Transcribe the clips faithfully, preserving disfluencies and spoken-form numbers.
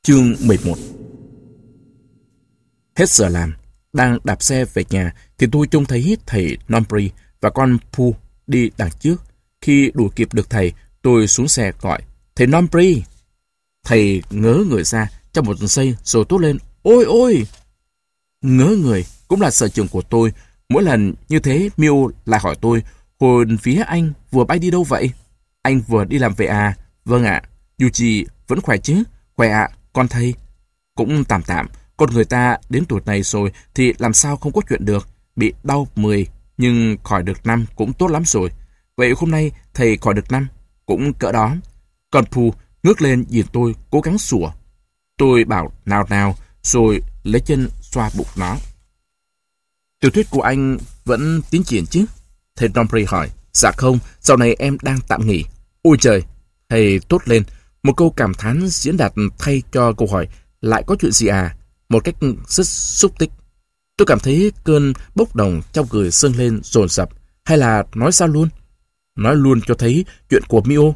Chương mười một. Hết giờ làm, đang đạp xe về nhà thì tôi trông thấy thầy Nombri và con Pu đi đằng trước. Khi đuổi kịp được thầy, tôi xuống xe gọi, thầy Nombri. Thầy ngớ người ra trong một giây rồi tốt lên, ôi ôi! Ngớ người cũng là sở trường của tôi. Mỗi lần như thế, Miu lại hỏi tôi, hồn phía anh vừa bay đi đâu vậy? Anh vừa đi làm về à? Vâng ạ. Yuji vẫn khỏe chứ? Khỏe ạ, con thầy. Cũng tạm tạm, con người ta đến tuổi này rồi thì làm sao không có chuyện được. Bị đau mười, nhưng khỏi được năm cũng tốt lắm rồi. Vậy hôm nay thầy khỏi được năm, cũng cỡ đó. Con Pu ngước lên nhìn tôi cố gắng sủa. Tôi bảo nào nào, rồi lấy chân xoa bụng nó. Tiểu thuyết của anh vẫn tiến triển chứ? Thầy Nombri hỏi. Dạ không, dạo này em đang tạm nghỉ. Ôi trời! Thầy tốt lên. Một câu cảm thán diễn đạt thay cho câu hỏi lại có chuyện gì à? Một cách rất xúc tích. Tôi cảm thấy cơn bốc đồng trong người dâng lên dồn dập. Hay là nói sao luôn? Nói luôn cho thấy chuyện của Mio.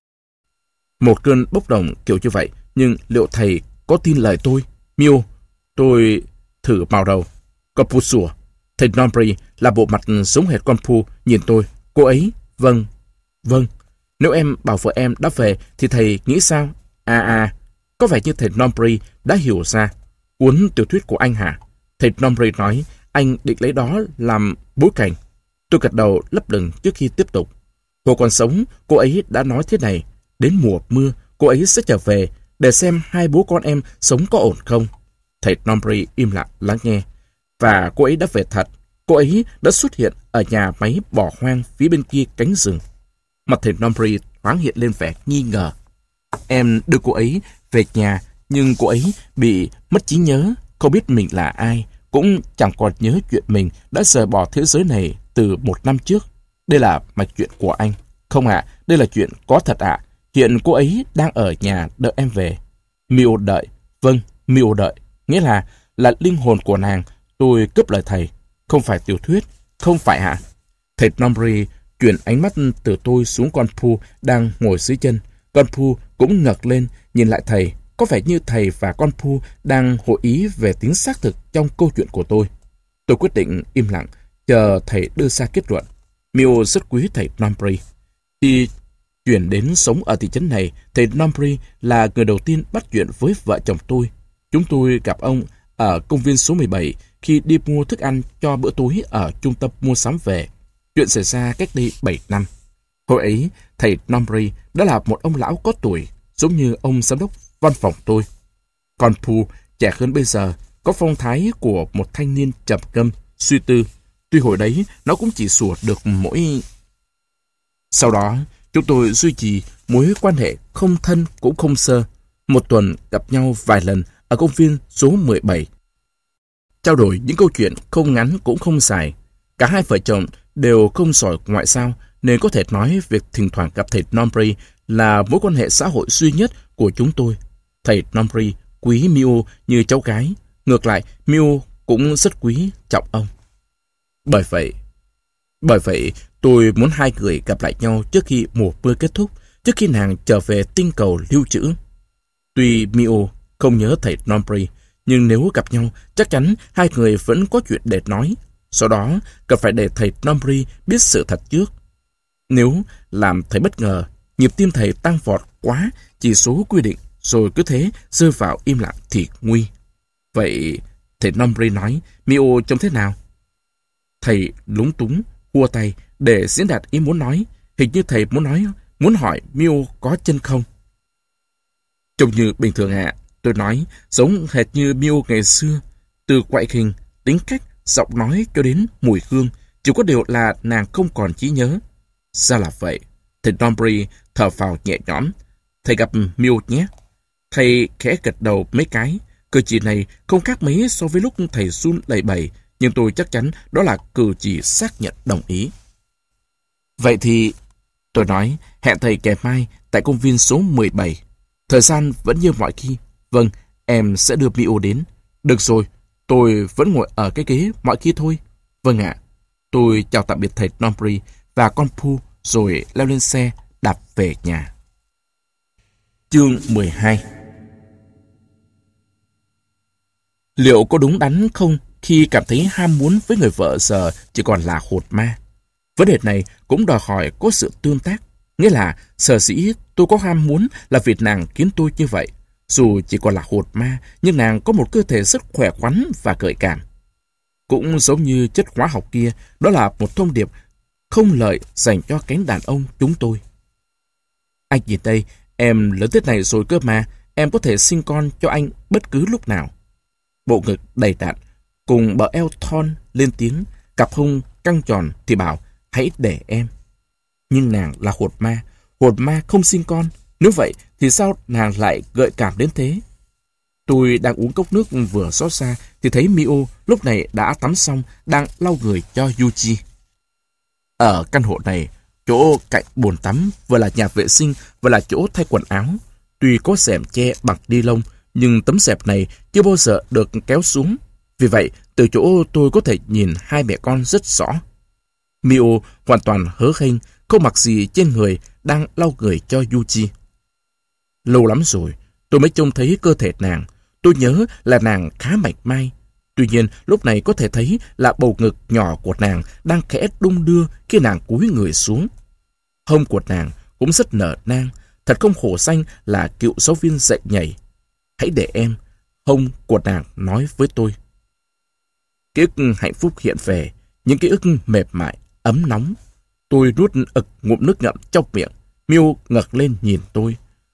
Một cơn bốc đồng kiểu như vậy, nhưng liệu thầy có tin lời tôi? Mio, tôi thử màu đầu. Con Pu sủa. Thầy Nombri là bộ mặt giống hệt con Pu nhìn tôi. Cô ấy, vâng, vâng. Nếu em bảo vợ em đã về thì thầy nghĩ sao? À à, có vẻ như thầy Nombri đã hiểu ra. Cuốn tiểu thuyết của anh hả? Thầy Nombri nói anh định lấy đó làm bối cảnh. Tôi gật đầu lấp lửng trước khi tiếp tục. Hồi còn sống, cô ấy đã nói thế này. Đến mùa mưa, cô ấy sẽ trở về để xem hai bố con em sống có ổn không. Thầy Nombri im lặng lắng nghe. Và cô ấy đã về thật. Cô ấy đã xuất hiện ở nhà máy bỏ hoang phía bên kia cánh rừng. Mặt thầy Nombri thoáng hiện lên vẻ nghi ngờ. Em đưa cô ấy về nhà, nhưng cô ấy bị mất trí nhớ, không biết mình là ai, cũng chẳng còn nhớ chuyện mình đã rời bỏ thế giới này từ một năm trước. Đây là mạch chuyện của anh. Không ạ, đây là chuyện có thật ạ. Hiện cô ấy đang ở nhà đợi em về. Mio đợi. Vâng, Mio đợi. Nghĩa là, là linh hồn của nàng. Tôi cướp lời thầy. Không phải tiểu thuyết. Không phải ạ. Thầy Nombri chuyển ánh mắt từ tôi xuống con Pu đang ngồi dưới chân. Con Pu cũng ngẩng lên nhìn lại thầy. Có vẻ như thầy và con Pu đang hội ý về tính xác thực trong câu chuyện của tôi. Tôi quyết định im lặng, chờ thầy đưa ra kết luận. Mio rất quý thầy Nombri. Khi chuyển đến sống ở thị trấn này, thầy Nombri là người đầu tiên bắt chuyện với vợ chồng tôi. Chúng tôi gặp ông ở công viên số mười bảy khi đi mua thức ăn cho bữa tối ở trung tâm mua sắm về. Chuyện xảy ra cách đây bảy năm. Hồi ấy, thầy Nombri đã là một ông lão có tuổi, giống như ông giám đốc văn phòng tôi. Còn Pu, trẻ hơn bây giờ, có phong thái của một thanh niên trầm ngâm, suy tư. Tuy hồi đấy, nó cũng chỉ sủa được mỗi... Sau đó, chúng tôi duy trì mối quan hệ không thân cũng không sơ. Một tuần gặp nhau vài lần ở công viên số mười bảy. Trao đổi những câu chuyện không ngắn cũng không dài. Cả hai vợ chồng đều không giỏi ngoại giao, nên có thể nói việc thỉnh thoảng gặp thầy Nombri là mối quan hệ xã hội duy nhất của chúng tôi. Thầy Nombri quý Mio như cháu gái. Ngược lại, Mio cũng rất quý trọng ông. Bởi vậy, bởi vậy tôi muốn hai người gặp lại nhau trước khi mùa mưa kết thúc, trước khi nàng trở về tinh cầu lưu trữ. Tuy Mio không nhớ thầy Nombri, nhưng nếu gặp nhau, chắc chắn hai người vẫn có chuyện để nói. Sau đó, cần phải để thầy Nombri biết sự thật trước. Nếu làm thầy bất ngờ, nhịp tim thầy tăng vọt quá chỉ số quy định, rồi cứ thế rơi vào im lặng thì nguy. Vậy, thầy Nombri nói, Mio trông thế nào? Thầy lúng túng, hua tay để diễn đạt ý muốn nói. Hình như thầy muốn nói, muốn hỏi Mio có chân không? Trông như bình thường ạ. Tôi nói, giống hệt như Mio ngày xưa. Từ ngoại hình, tính cách, giọng nói cho đến mùi hương, chỉ có điều là nàng không còn trí nhớ. Ra là vậy. Thầy Nombri thở phào nhẹ nhõm. Thầy gặp Mio nhé. Thầy khẽ gật đầu mấy cái. Cử chỉ này không khác mấy so với lúc thầy run lẩy bẩy, nhưng tôi chắc chắn đó là cử chỉ xác nhận đồng ý. Vậy thì, tôi nói, hẹn thầy ngày mai tại công viên số mười bảy. Thời gian vẫn như mọi khi. Vâng, em sẽ đưa Mio đến. Được rồi, tôi vẫn ngồi ở cái ghế mọi khi thôi. Vâng ạ. Tôi chào tạm biệt thầy Nombri và con Pu rồi leo lên xe đạp về nhà. Chương mười hai. Liệu có đúng đắn không khi cảm thấy ham muốn với người vợ giờ chỉ còn là hột ma? Vấn đề này cũng đòi hỏi có sự tương tác. Nghĩa là sở dĩ tôi có ham muốn là vì nàng khiến tôi như vậy. Dù chỉ còn là hột ma, nhưng nàng có một cơ thể rất khỏe khoắn và gợi cảm. Cũng giống như chất hóa học kia, đó là một thông điệp không lợi dành cho cánh đàn ông chúng tôi. Anh nhìn đây, em lớn thế này rồi cơ mà, em có thể sinh con cho anh bất cứ lúc nào. Bộ ngực đầy đặn, cùng bờ eo thon lên tiếng, cặp hông căng tròn thì bảo, hãy để em. Nhưng nàng là hột ma, hột ma không sinh con. Nếu vậy thì sao nàng lại gợi cảm đến thế? Tôi đang uống cốc nước vừa xót xa thì thấy Mio lúc này đã tắm xong, đang lau người cho Yuji. Ở căn hộ này, chỗ cạnh bồn tắm vừa là nhà vệ sinh vừa là chỗ thay quần áo. Tuy có rèm che bằng ni lông, nhưng tấm rèm này chưa bao giờ được kéo xuống. Vì vậy, từ chỗ tôi có thể nhìn hai mẹ con rất rõ. Mio hoàn toàn hớ hênh, không mặc gì trên người, đang lau người cho Yuji. Lâu lắm rồi, tôi mới trông thấy cơ thể nàng. Tôi nhớ là nàng khá mảnh mai. Tuy nhiên, lúc này có thể thấy là bầu ngực nhỏ của nàng đang khẽ đung đưa khi nàng cúi người xuống. Hông của nàng cũng rất nở nang. Thật không hổ danh là cựu giáo viên dạy nhảy. Hãy để em, hông của nàng nói với tôi. Ký ức hạnh phúc hiện về, những ký ức mềm mại, ấm nóng. Tôi nuốt ực ngụm nước ngậm trong miệng. Miu ngẩng lên nhìn tôi.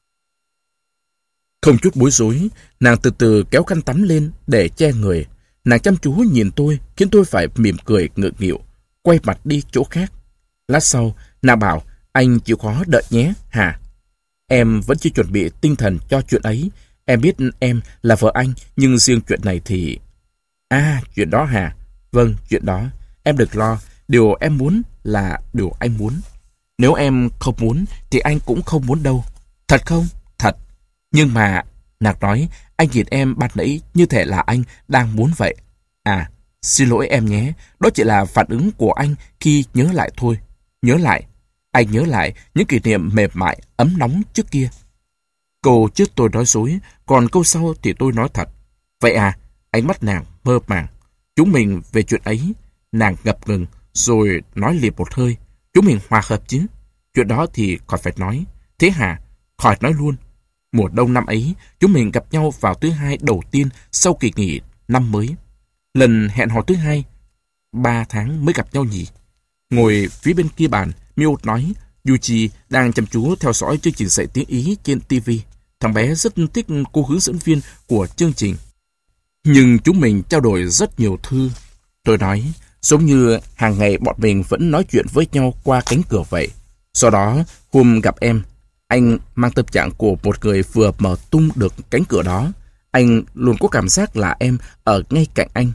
Không chút bối rối, nàng từ từ kéo khăn tắm lên để che người. Nàng chăm chú nhìn tôi, khiến tôi phải mỉm cười ngượng nghịu, quay mặt đi chỗ khác. Lát sau, nàng bảo, anh chịu khó đợi nhé, hả? Em vẫn chưa chuẩn bị tinh thần cho chuyện ấy. Em biết em là vợ anh, nhưng riêng chuyện này thì... À, chuyện đó hả? Vâng, chuyện đó. Em đừng lo, điều em muốn là điều anh muốn. Nếu em không muốn, thì anh cũng không muốn đâu. Thật không? Thật. Nhưng mà, nàng nói, anh nhìn em ban nãy như thể là anh đang muốn vậy. À, xin lỗi em nhé, đó chỉ là phản ứng của anh khi nhớ lại thôi. Nhớ lại. Anh nhớ lại những kỷ niệm mềm mại, ấm nóng trước kia. Câu trước tôi nói dối, còn câu sau thì tôi nói thật. Vậy à, ánh mắt nàng mơ màng. Chúng mình về chuyện ấy, nàng ngập ngừng, rồi nói liền một hơi. Chúng mình hòa hợp chứ. Chuyện đó thì khỏi phải nói. Thế hả? Khỏi nói luôn. Mùa đông năm ấy, chúng mình gặp nhau vào thứ hai đầu tiên sau kỳ nghỉ năm mới. Lần hẹn hò thứ hai, ba tháng mới gặp nhau nhỉ. Ngồi phía bên kia bàn, Mio nói, Yuji đang chăm chú theo dõi chương trình dạy tiếng Ý trên ti vi. Thằng bé rất thích cô hướng dẫn viên của chương trình. Nhưng chúng mình trao đổi rất nhiều thư. Tôi nói, giống như hàng ngày bọn mình vẫn nói chuyện với nhau qua cánh cửa vậy. Sau đó, hôm gặp em, anh mang tâm trạng của một người vừa mở tung được cánh cửa đó. Anh luôn có cảm giác là em ở ngay cạnh anh.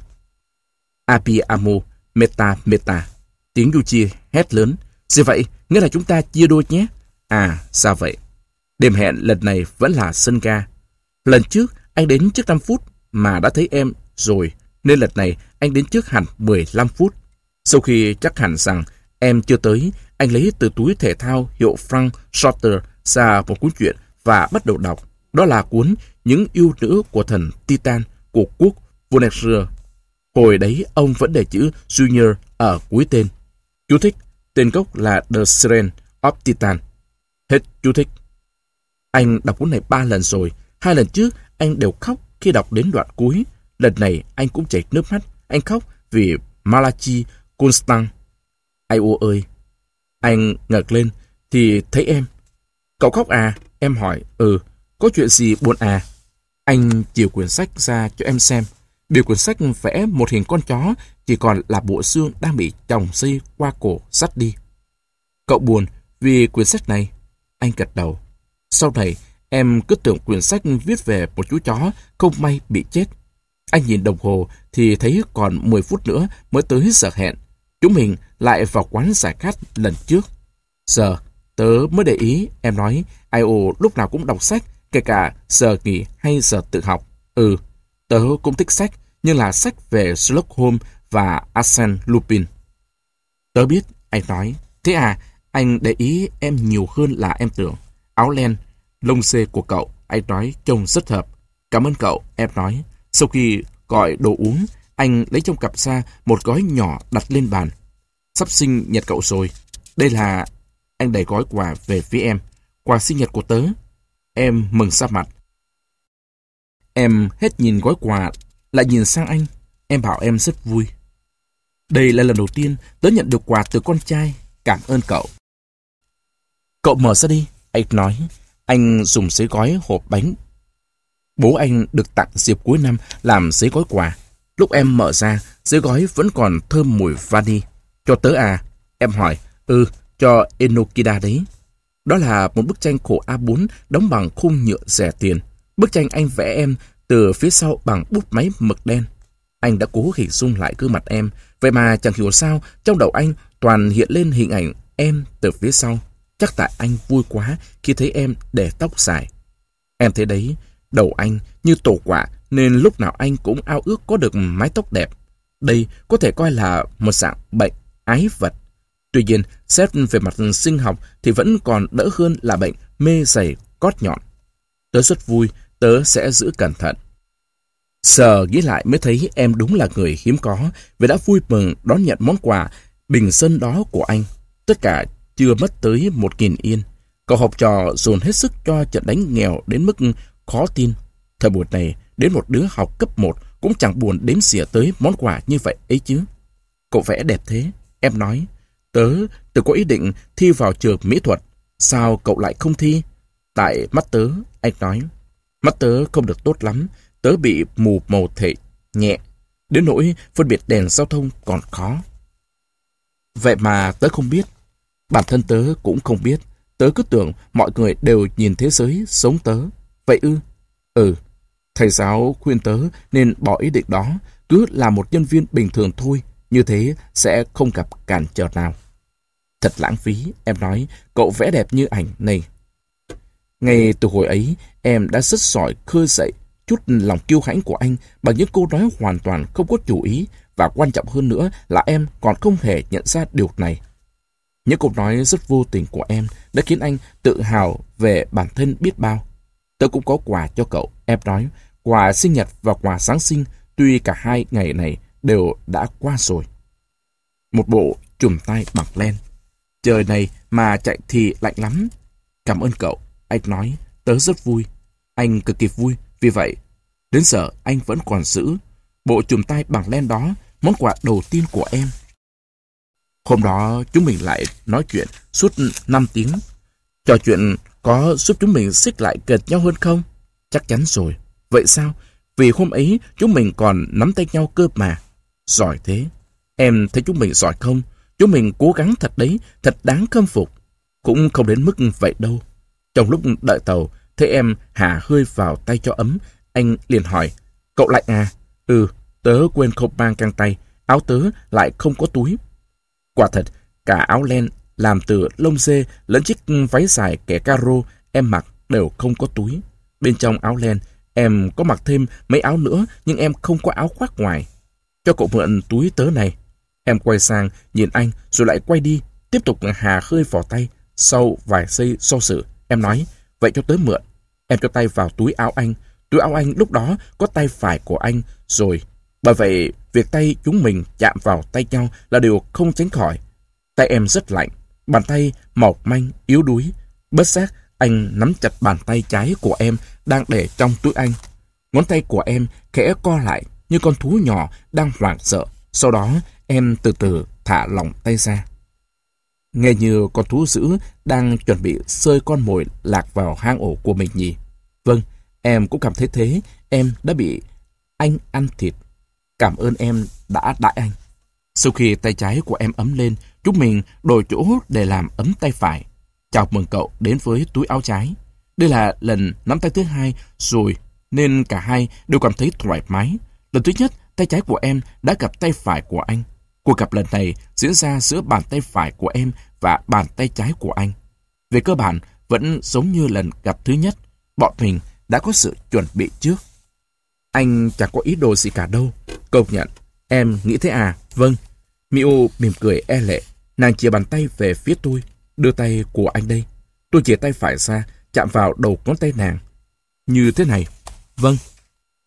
Abi amo, meta meta. Tiếng Yuji hét lớn. Gì vậy? Nghĩa là chúng ta chia đôi nhé. À, sao vậy? Đêm hẹn lần này vẫn là sân ga. Lần trước, anh đến trước năm phút mà đã thấy em rồi, nên lần này anh đến trước hẳn mười lăm phút. Sau khi chắc hẳn rằng em chưa tới, anh lấy từ túi thể thao hiệu Frank Shorter ra một cuốn truyện và bắt đầu đọc. Đó là cuốn Những yêu nữ của thần Titan của quốc Voyager. Hồi đấy ông vẫn để chữ Junior ở cuối tên. Chú thích, tên gốc là The Siren of Titan. Hết chú thích. Anh đọc cuốn này ba lần rồi. Hai lần trước anh đều khóc khi đọc đến đoạn cuối. Lần này anh cũng chảy nước mắt. Anh khóc vì Malachi Constant. Ai ô ơi. Anh ngẩng lên thì thấy em. Cậu khóc à? Em hỏi. Ừ. Có chuyện gì buồn à? Anh chìa quyển sách ra cho em xem. Bìa quyển sách vẽ một hình con chó, chỉ còn là bộ xương đang bị chòng dây qua cổ dắt đi. Cậu buồn vì quyển sách này? Anh gật đầu. Sau này, em cứ tưởng quyển sách viết về một chú chó không may bị chết. Anh nhìn đồng hồ thì thấy còn mười phút nữa mới tới giờ hẹn. Chúng mình lại vào quán giải khát lần trước. Giờ, tớ mới để ý, em nói, ai ô lúc nào cũng đọc sách, kể cả giờ nghỉ hay giờ tự học. Ừ, tớ cũng thích sách, nhưng là sách về Sherlock Holmes và Arsène Lupin. Tớ biết, anh nói. Thế à, anh để ý em nhiều hơn là em tưởng. Áo len, lông xê của cậu, anh nói trông rất hợp. Cảm ơn cậu, em nói. Sau khi Gọi đồ uống, anh lấy trong cặp ra một gói nhỏ đặt lên bàn. Sắp sinh nhật cậu rồi. Đây là... Anh đẩy gói quà về phía em. Quà sinh nhật của tớ. Em mừng ra mặt. Em hết nhìn gói quà, lại nhìn sang anh. Em bảo em rất vui. Đây là lần đầu tiên tớ nhận được quà từ con trai. Cảm ơn cậu. Cậu mở ra đi, anh nói. Anh dùng giấy gói hộp bánh. Bố anh được tặng dịp cuối năm làm giấy gói quà. Lúc em mở ra, giấy gói vẫn còn thơm mùi vani. Cho tớ à? Em hỏi. Ừ, cho Enokida đấy. Đó là một bức tranh khổ a bốn đóng bằng khung nhựa rẻ tiền. Bức tranh anh vẽ em từ phía sau bằng bút máy mực đen. Anh đã cố hình dung lại gương mặt em. Vậy mà chẳng hiểu sao trong đầu anh toàn hiện lên hình ảnh em từ phía sau. Chắc tại anh vui quá khi thấy em để tóc dài. Em thấy đấy, đầu anh như tổ quả nên lúc nào anh cũng ao ước có được mái tóc đẹp. Đây có thể coi là một dạng bệnh ái vật. Tuy nhiên, xét về mặt sinh học thì vẫn còn đỡ hơn là bệnh mê dày cót nhọn. Tớ rất vui, tớ sẽ giữ cẩn thận. Giờ nghĩ lại mới thấy em đúng là người hiếm có vì đã vui mừng đón nhận món quà bình dân đó của anh. Tất cả chưa mất tới một nghìn yên. Cậu học trò dồn hết sức cho trận đánh nghèo đến mức khó tin. Thời buổi này, đến một đứa học cấp một cũng chẳng buồn đếm xỉa tới món quà như vậy ấy chứ. Cậu vẽ đẹp thế, em nói. Tớ từng có ý định thi vào trường mỹ thuật. Sao cậu lại không thi? Tại mắt tớ, anh nói. Mắt tớ không được tốt lắm. Tớ bị mù màu thể nhẹ. Đến nỗi phân biệt đèn giao thông còn khó. Vậy mà tớ không biết. Bản thân tớ cũng không biết. Tớ cứ tưởng mọi người đều nhìn thế giới giống tớ. Vậy ư? Ừ. Thầy giáo khuyên tớ nên bỏ ý định đó. Cứ là một nhân viên bình thường thôi. Như thế sẽ không gặp cản trở nào. Thật lãng phí, em nói. Cậu vẽ đẹp như ảnh này. Ngay từ hồi ấy, em đã rất giỏi khơi dậy chút lòng kiêu hãnh của anh bằng những câu nói hoàn toàn không có chủ ý, và quan trọng hơn nữa là em còn không hề nhận ra điều này. Những câu nói rất vô tình của em đã khiến anh tự hào về bản thân biết bao. Tớ cũng có quà cho cậu, em nói. Quà sinh nhật và quà Giáng sinh, tuy cả hai ngày này đều đã qua rồi. Một bộ chùm tay bằng len. Trời này mà chạy thì lạnh lắm. Cảm ơn cậu, anh nói. Tớ rất vui. Anh cực kỳ vui. Vì vậy, đến giờ anh vẫn còn giữ bộ chùm tay bằng len đó, món quà đầu tiên của em. Hôm đó chúng mình lại nói chuyện suốt năm tiếng. Trò chuyện có giúp chúng mình xích lại gần nhau hơn không? Chắc chắn rồi. Vậy sao? Vì hôm ấy chúng mình còn nắm tay nhau cơ mà. Giỏi thế. Em thấy chúng mình giỏi không? Chúng mình cố gắng thật đấy, thật đáng khâm phục. Cũng không đến mức vậy đâu. Trong lúc đợi tàu, thấy em hả hơi vào tay cho ấm, anh liền hỏi, cậu lạnh à? Ừ, tớ quên không mang găng tay, áo tớ lại không có túi. Quả thật, cả áo len làm từ lông dê lẫn chiếc váy dài kẻ caro em mặc đều không có túi. Bên trong áo len, em có mặc thêm mấy áo nữa, nhưng em không có áo khoác ngoài. Cho cậu mượn túi tớ này. Em quay sang nhìn anh rồi lại quay đi, tiếp tục hà hơi vào tay. Sau vài giây do dự, em nói, vậy cho tớ mượn. Em cho tay vào túi áo anh. Túi áo anh lúc đó có tay phải của anh rồi. Bởi vậy, việc tay chúng mình chạm vào tay nhau là điều không tránh khỏi. Tay em rất lạnh, bàn tay mỏng manh, yếu đuối. Bất giác, anh nắm chặt bàn tay trái của em đang để trong túi anh. Ngón tay của em khẽ co lại như con thú nhỏ đang hoảng sợ. Sau đó, em từ từ thả lỏng tay ra. Nghe như con thú dữ đang chuẩn bị xơi con mồi lạc vào hang ổ của mình nhỉ? Vâng, em cũng cảm thấy thế. Em đã bị anh ăn thịt. Cảm ơn em đã đãi anh. Sau khi tay trái của em ấm lên, chúng mình đổi chỗ để làm ấm tay phải. Chào mừng cậu đến với túi áo trái. Đây là lần nắm tay thứ hai rồi, nên cả hai đều cảm thấy thoải mái. Lần thứ nhất, tay trái của em đã gặp tay phải của anh. Cuộc gặp lần này diễn ra giữa bàn tay phải của em và bàn tay trái của anh. Về cơ bản, vẫn giống như lần gặp thứ nhất. Bọn mình đã có sự chuẩn bị trước. Anh chẳng có ý đồ gì cả đâu. Công nhận. Em nghĩ thế à? Vâng. Miu mỉm cười e lệ. Nàng chìa bàn tay về phía tôi. Đưa tay của anh đây. Tôi chìa tay phải ra, chạm vào đầu ngón tay nàng. Như thế này. Vâng.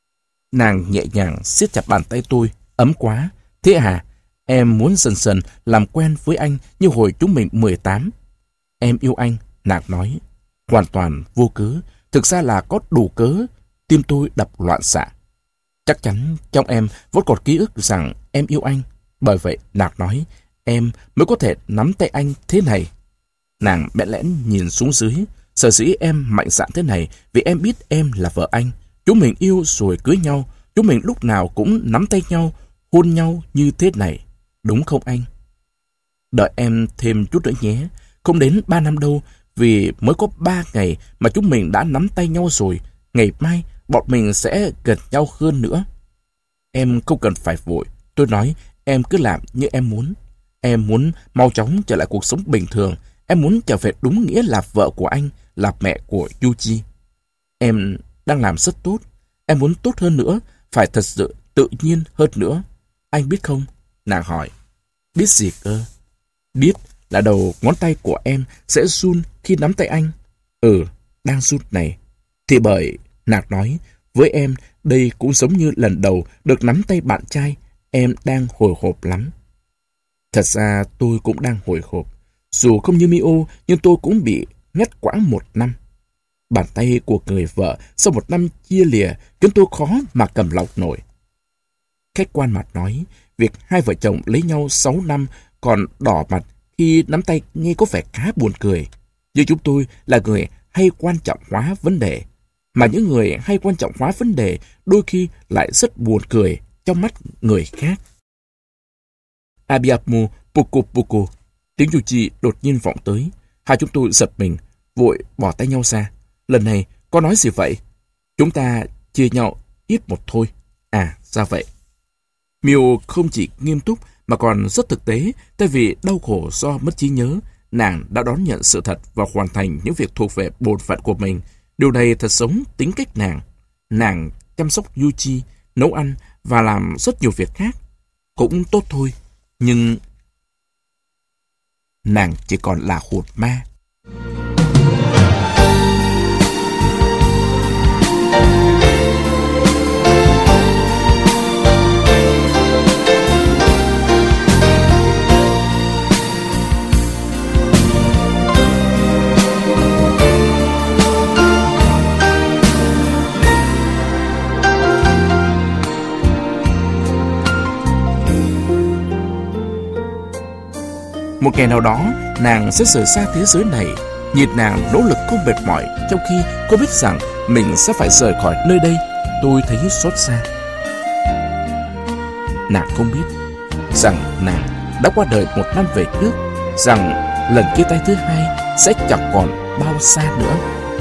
Nàng nhẹ nhàng siết chặt bàn tay tôi. Ấm quá. Thế à? Em muốn dần dần làm quen với anh như hồi chúng mình mười tám. Em yêu anh, nàng nói. Hoàn toàn vô cớ. Thực ra là có đủ cớ. Tim tôi đập loạn xạ. Chắc chắn trong em vẫn còn ký ức rằng em yêu anh. Bởi vậy, nàng nói, em mới có thể nắm tay anh thế này. Nàng bẽn lẽn nhìn xuống dưới. Sở dĩ em mạnh dạn thế này vì em biết em là vợ anh. Chúng mình yêu rồi cưới nhau. Chúng mình lúc nào cũng nắm tay nhau, hôn nhau như thế này. Đúng không anh? Đợi em thêm chút nữa nhé. Không đến ba năm đâu, vì mới có ba ngày mà chúng mình đã nắm tay nhau rồi. Ngày mai, bọn mình sẽ gần nhau hơn nữa. Em không cần phải vội. Tôi nói, em cứ làm như em muốn. Em muốn mau chóng trở lại cuộc sống bình thường. Em muốn trở về đúng nghĩa là vợ của anh, là mẹ của Yuji. Em đang làm rất tốt. Em muốn tốt hơn nữa, phải thật sự tự nhiên hơn nữa. Anh biết không? Nàng hỏi. Biết gì cơ? Biết là đầu ngón tay của em sẽ run khi nắm tay anh. Ừ, đang run này. Thì bởi, nàng nói, với em đây cũng giống như lần đầu được nắm tay bạn trai. Em đang hồi hộp lắm. Thật ra tôi cũng đang hồi hộp. Dù không như Mio, nhưng tôi cũng bị ngắt quãng một năm. Bàn tay của người vợ sau một năm chia lìa khiến tôi khó mà cầm lòng nổi. Khách quan mặt nói, việc hai vợ chồng lấy nhau sáu năm còn đỏ mặt khi nắm tay nghe có vẻ khá buồn cười. Nhưng chúng tôi là người hay quan trọng hóa vấn đề. Mà những người hay quan trọng hóa vấn đề đôi khi lại rất buồn cười trong mắt người khác. Abiamu Puku Puku. Tiếng Yuji đột nhiên vọng tới. Hai chúng tôi giật mình, vội bỏ tay nhau ra. Lần này, có nói gì vậy? Chúng ta chia nhau ít một thôi. À, ra vậy. Mio không chỉ nghiêm túc mà còn rất thực tế, tại vì đau khổ do mất trí nhớ, nàng đã đón nhận sự thật và hoàn thành những việc thuộc về bổn phận của mình. Điều này thật giống tính cách nàng. Nàng chăm sóc Yuji, nấu ăn và làm rất nhiều việc khác. Cũng tốt thôi, nhưng nàng chỉ còn là hồn ma. Một ngày nào đó, nàng sẽ rời xa thế giới này. Nhìn nàng nỗ lực không mệt mỏi, trong khi cô biết rằng mình sẽ phải rời khỏi nơi đây, tôi thấy xót xa. Nàng không biết rằng nàng đã qua đời một năm về trước, rằng lần chia tay thứ hai sẽ chẳng còn bao xa nữa.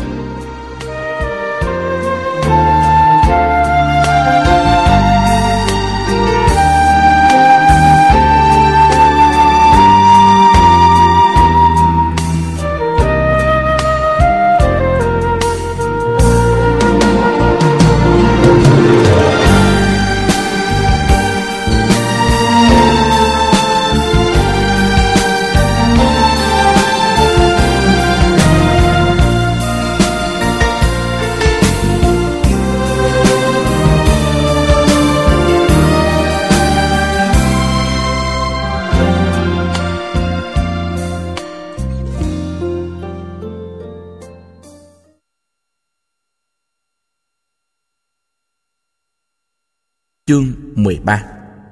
Chương mười ba.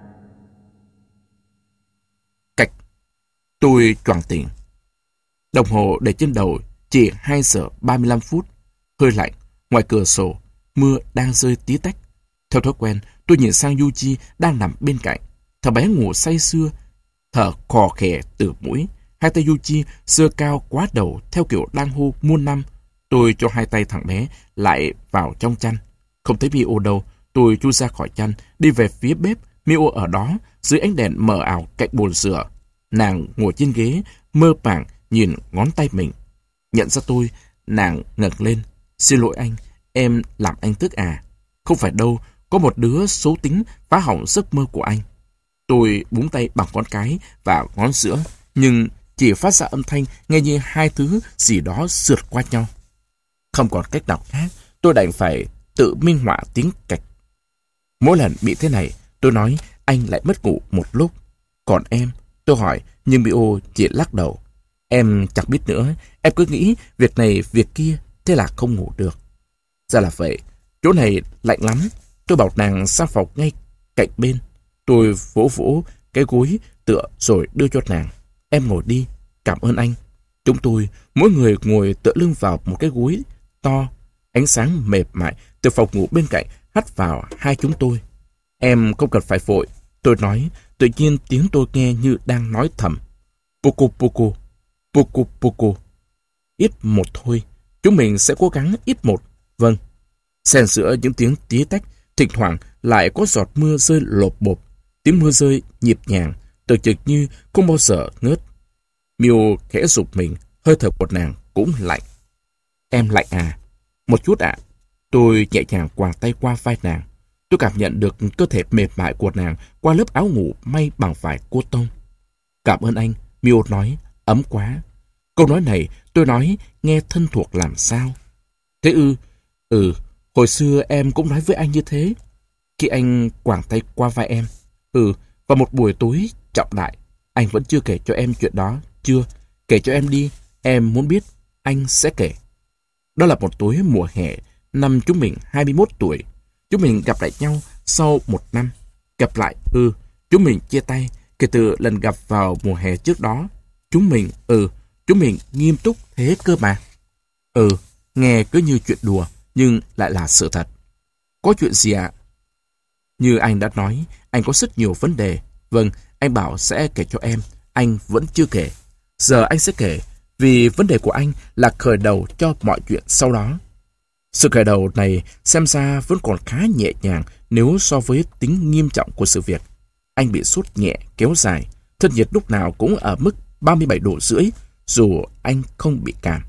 Cạch. Tôi choàng tỉnh. Đồng hồ để trên đầu chỉ hai giờ ba mươi lăm phút. Hơi lạnh. Ngoài cửa sổ, mưa đang rơi tí tách. Theo thói quen, tôi nhìn sang Yuji đang nằm bên cạnh. Thằng bé ngủ say sưa, thở khò khè từ mũi. Hai tay Yuji giơ cao quá đầu theo kiểu đang hô muôn năm. Tôi cho hai tay thằng bé lại vào trong chăn. Không thấy Mio đâu. Tôi chui ra khỏi chăn, đi về phía bếp. Mio ở đó, dưới ánh đèn mờ ảo cạnh bồn rửa. Nàng ngồi trên ghế, mơ màng nhìn ngón tay mình. Nhận ra tôi, nàng ngẩng lên. Xin lỗi anh, em làm anh tức à? Không phải đâu, có một đứa xấu tính phá hỏng giấc mơ của anh. Tôi búng tay bằng ngón cái và ngón giữa, nhưng chỉ phát ra âm thanh nghe như hai thứ gì đó sượt qua nhau. Không còn cách nào khác, tôi đành phải tự minh họa tiếng cạch. Mỗi lần bị thế này, tôi nói anh lại mất ngủ một lúc. Còn em, tôi hỏi, nhưng Mio chỉ lắc đầu. Em chẳng biết nữa, em cứ nghĩ việc này việc kia, thế là không ngủ được. Ra là vậy, chỗ này lạnh lắm. Tôi bảo nàng sang phòng ngay cạnh bên. Tôi vỗ vỗ cái gối tựa rồi đưa cho nàng. Em ngồi đi, cảm ơn anh. Chúng tôi, mỗi người ngồi tựa lưng vào một cái gối to. Ánh sáng mệt mại từ phòng ngủ bên cạnh hắt vào hai chúng tôi. Em không cần phải vội. Tôi nói, tự nhiên tiếng tôi nghe như đang nói thầm. Poco poco, poco poco. Ít một thôi, chúng mình sẽ cố gắng ít một. Vâng. Xen giữa những tiếng tí tách, thỉnh thoảng lại có giọt mưa rơi lộp bộp. Tiếng mưa rơi nhịp nhàng, tưởng chừng như không bao giờ ngớt. Miu khẽ rụt mình, hơi thở của nàng cũng lạnh. Em lạnh à? Một chút ạ. À. Tôi nhẹ nhàng quàng tay qua vai nàng. Tôi cảm nhận được cơ thể mềm mại của nàng qua lớp áo ngủ may bằng vải cô tông. Cảm ơn anh, Miu nói, ấm quá. Câu nói này tôi nói nghe thân thuộc làm sao. Thế ư? Ừ, hồi xưa em cũng nói với anh như thế. Khi anh quàng tay qua vai em. Ừ, vào một buổi tối trọng đại. Anh vẫn chưa kể cho em chuyện đó. Chưa, kể cho em đi. Em muốn biết, anh sẽ kể. Đó là một tối mùa hè, năm chúng mình hai mươi mốt tuổi. Chúng mình gặp lại nhau sau một năm. Gặp lại, ừ, chúng mình chia tay kể từ lần gặp vào mùa hè trước đó. Chúng mình, ừ, chúng mình nghiêm túc thế cơ mà. Ừ, nghe cứ như chuyện đùa, nhưng lại là sự thật. Có chuyện gì ạ? Như anh đã nói, anh có rất nhiều vấn đề. Vâng, anh bảo sẽ kể cho em. Anh vẫn chưa kể. Giờ anh sẽ kể, vì vấn đề của anh là khởi đầu cho mọi chuyện sau đó. Sự khởi đầu này xem ra vẫn còn khá nhẹ nhàng nếu so với tính nghiêm trọng của sự việc. Anh bị sốt nhẹ, kéo dài. Thân nhiệt lúc nào cũng ở mức ba mươi bảy độ rưỡi, dù anh không bị cảm.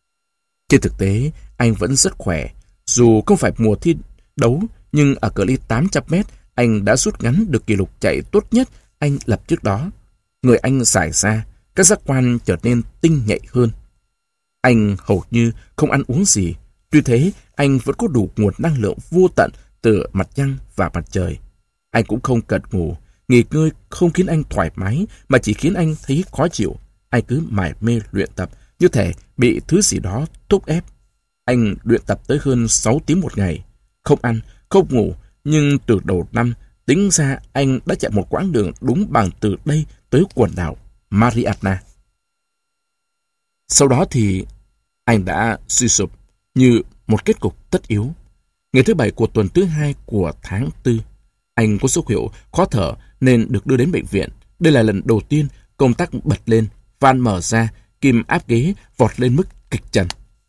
Trên thực tế, anh vẫn rất khỏe. Dù không phải mùa thi đấu, nhưng ở cự ly tám trăm mét, anh đã rút ngắn được kỷ lục chạy tốt nhất anh lập trước đó. Người anh giải ra, các giác quan trở nên tinh nhạy hơn. Anh hầu như không ăn uống gì. Tuy thế, anh vẫn có đủ nguồn năng lượng vô tận từ mặt trăng và mặt trời. Anh cũng không cần ngủ. Nghỉ ngơi không khiến anh thoải mái, mà chỉ khiến anh thấy khó chịu. Anh cứ mải mê luyện tập, như thể bị thứ gì đó thúc ép. Anh luyện tập tới hơn sáu tiếng một ngày. Không ăn, không ngủ, nhưng từ đầu năm, tính ra anh đã chạy một quãng đường đúng bằng từ đây tới quần đảo Mariana. Sau đó thì anh đã suy sụp như một kết cục tất yếu. Ngày thứ bảy của tuần thứ hai của tháng tư, anh có dấu hiệu khó thở nên được đưa đến bệnh viện. Đây là lần đầu tiên công tắc bật lên, van mở ra, kim áp ghế vọt lên mức kịch trần.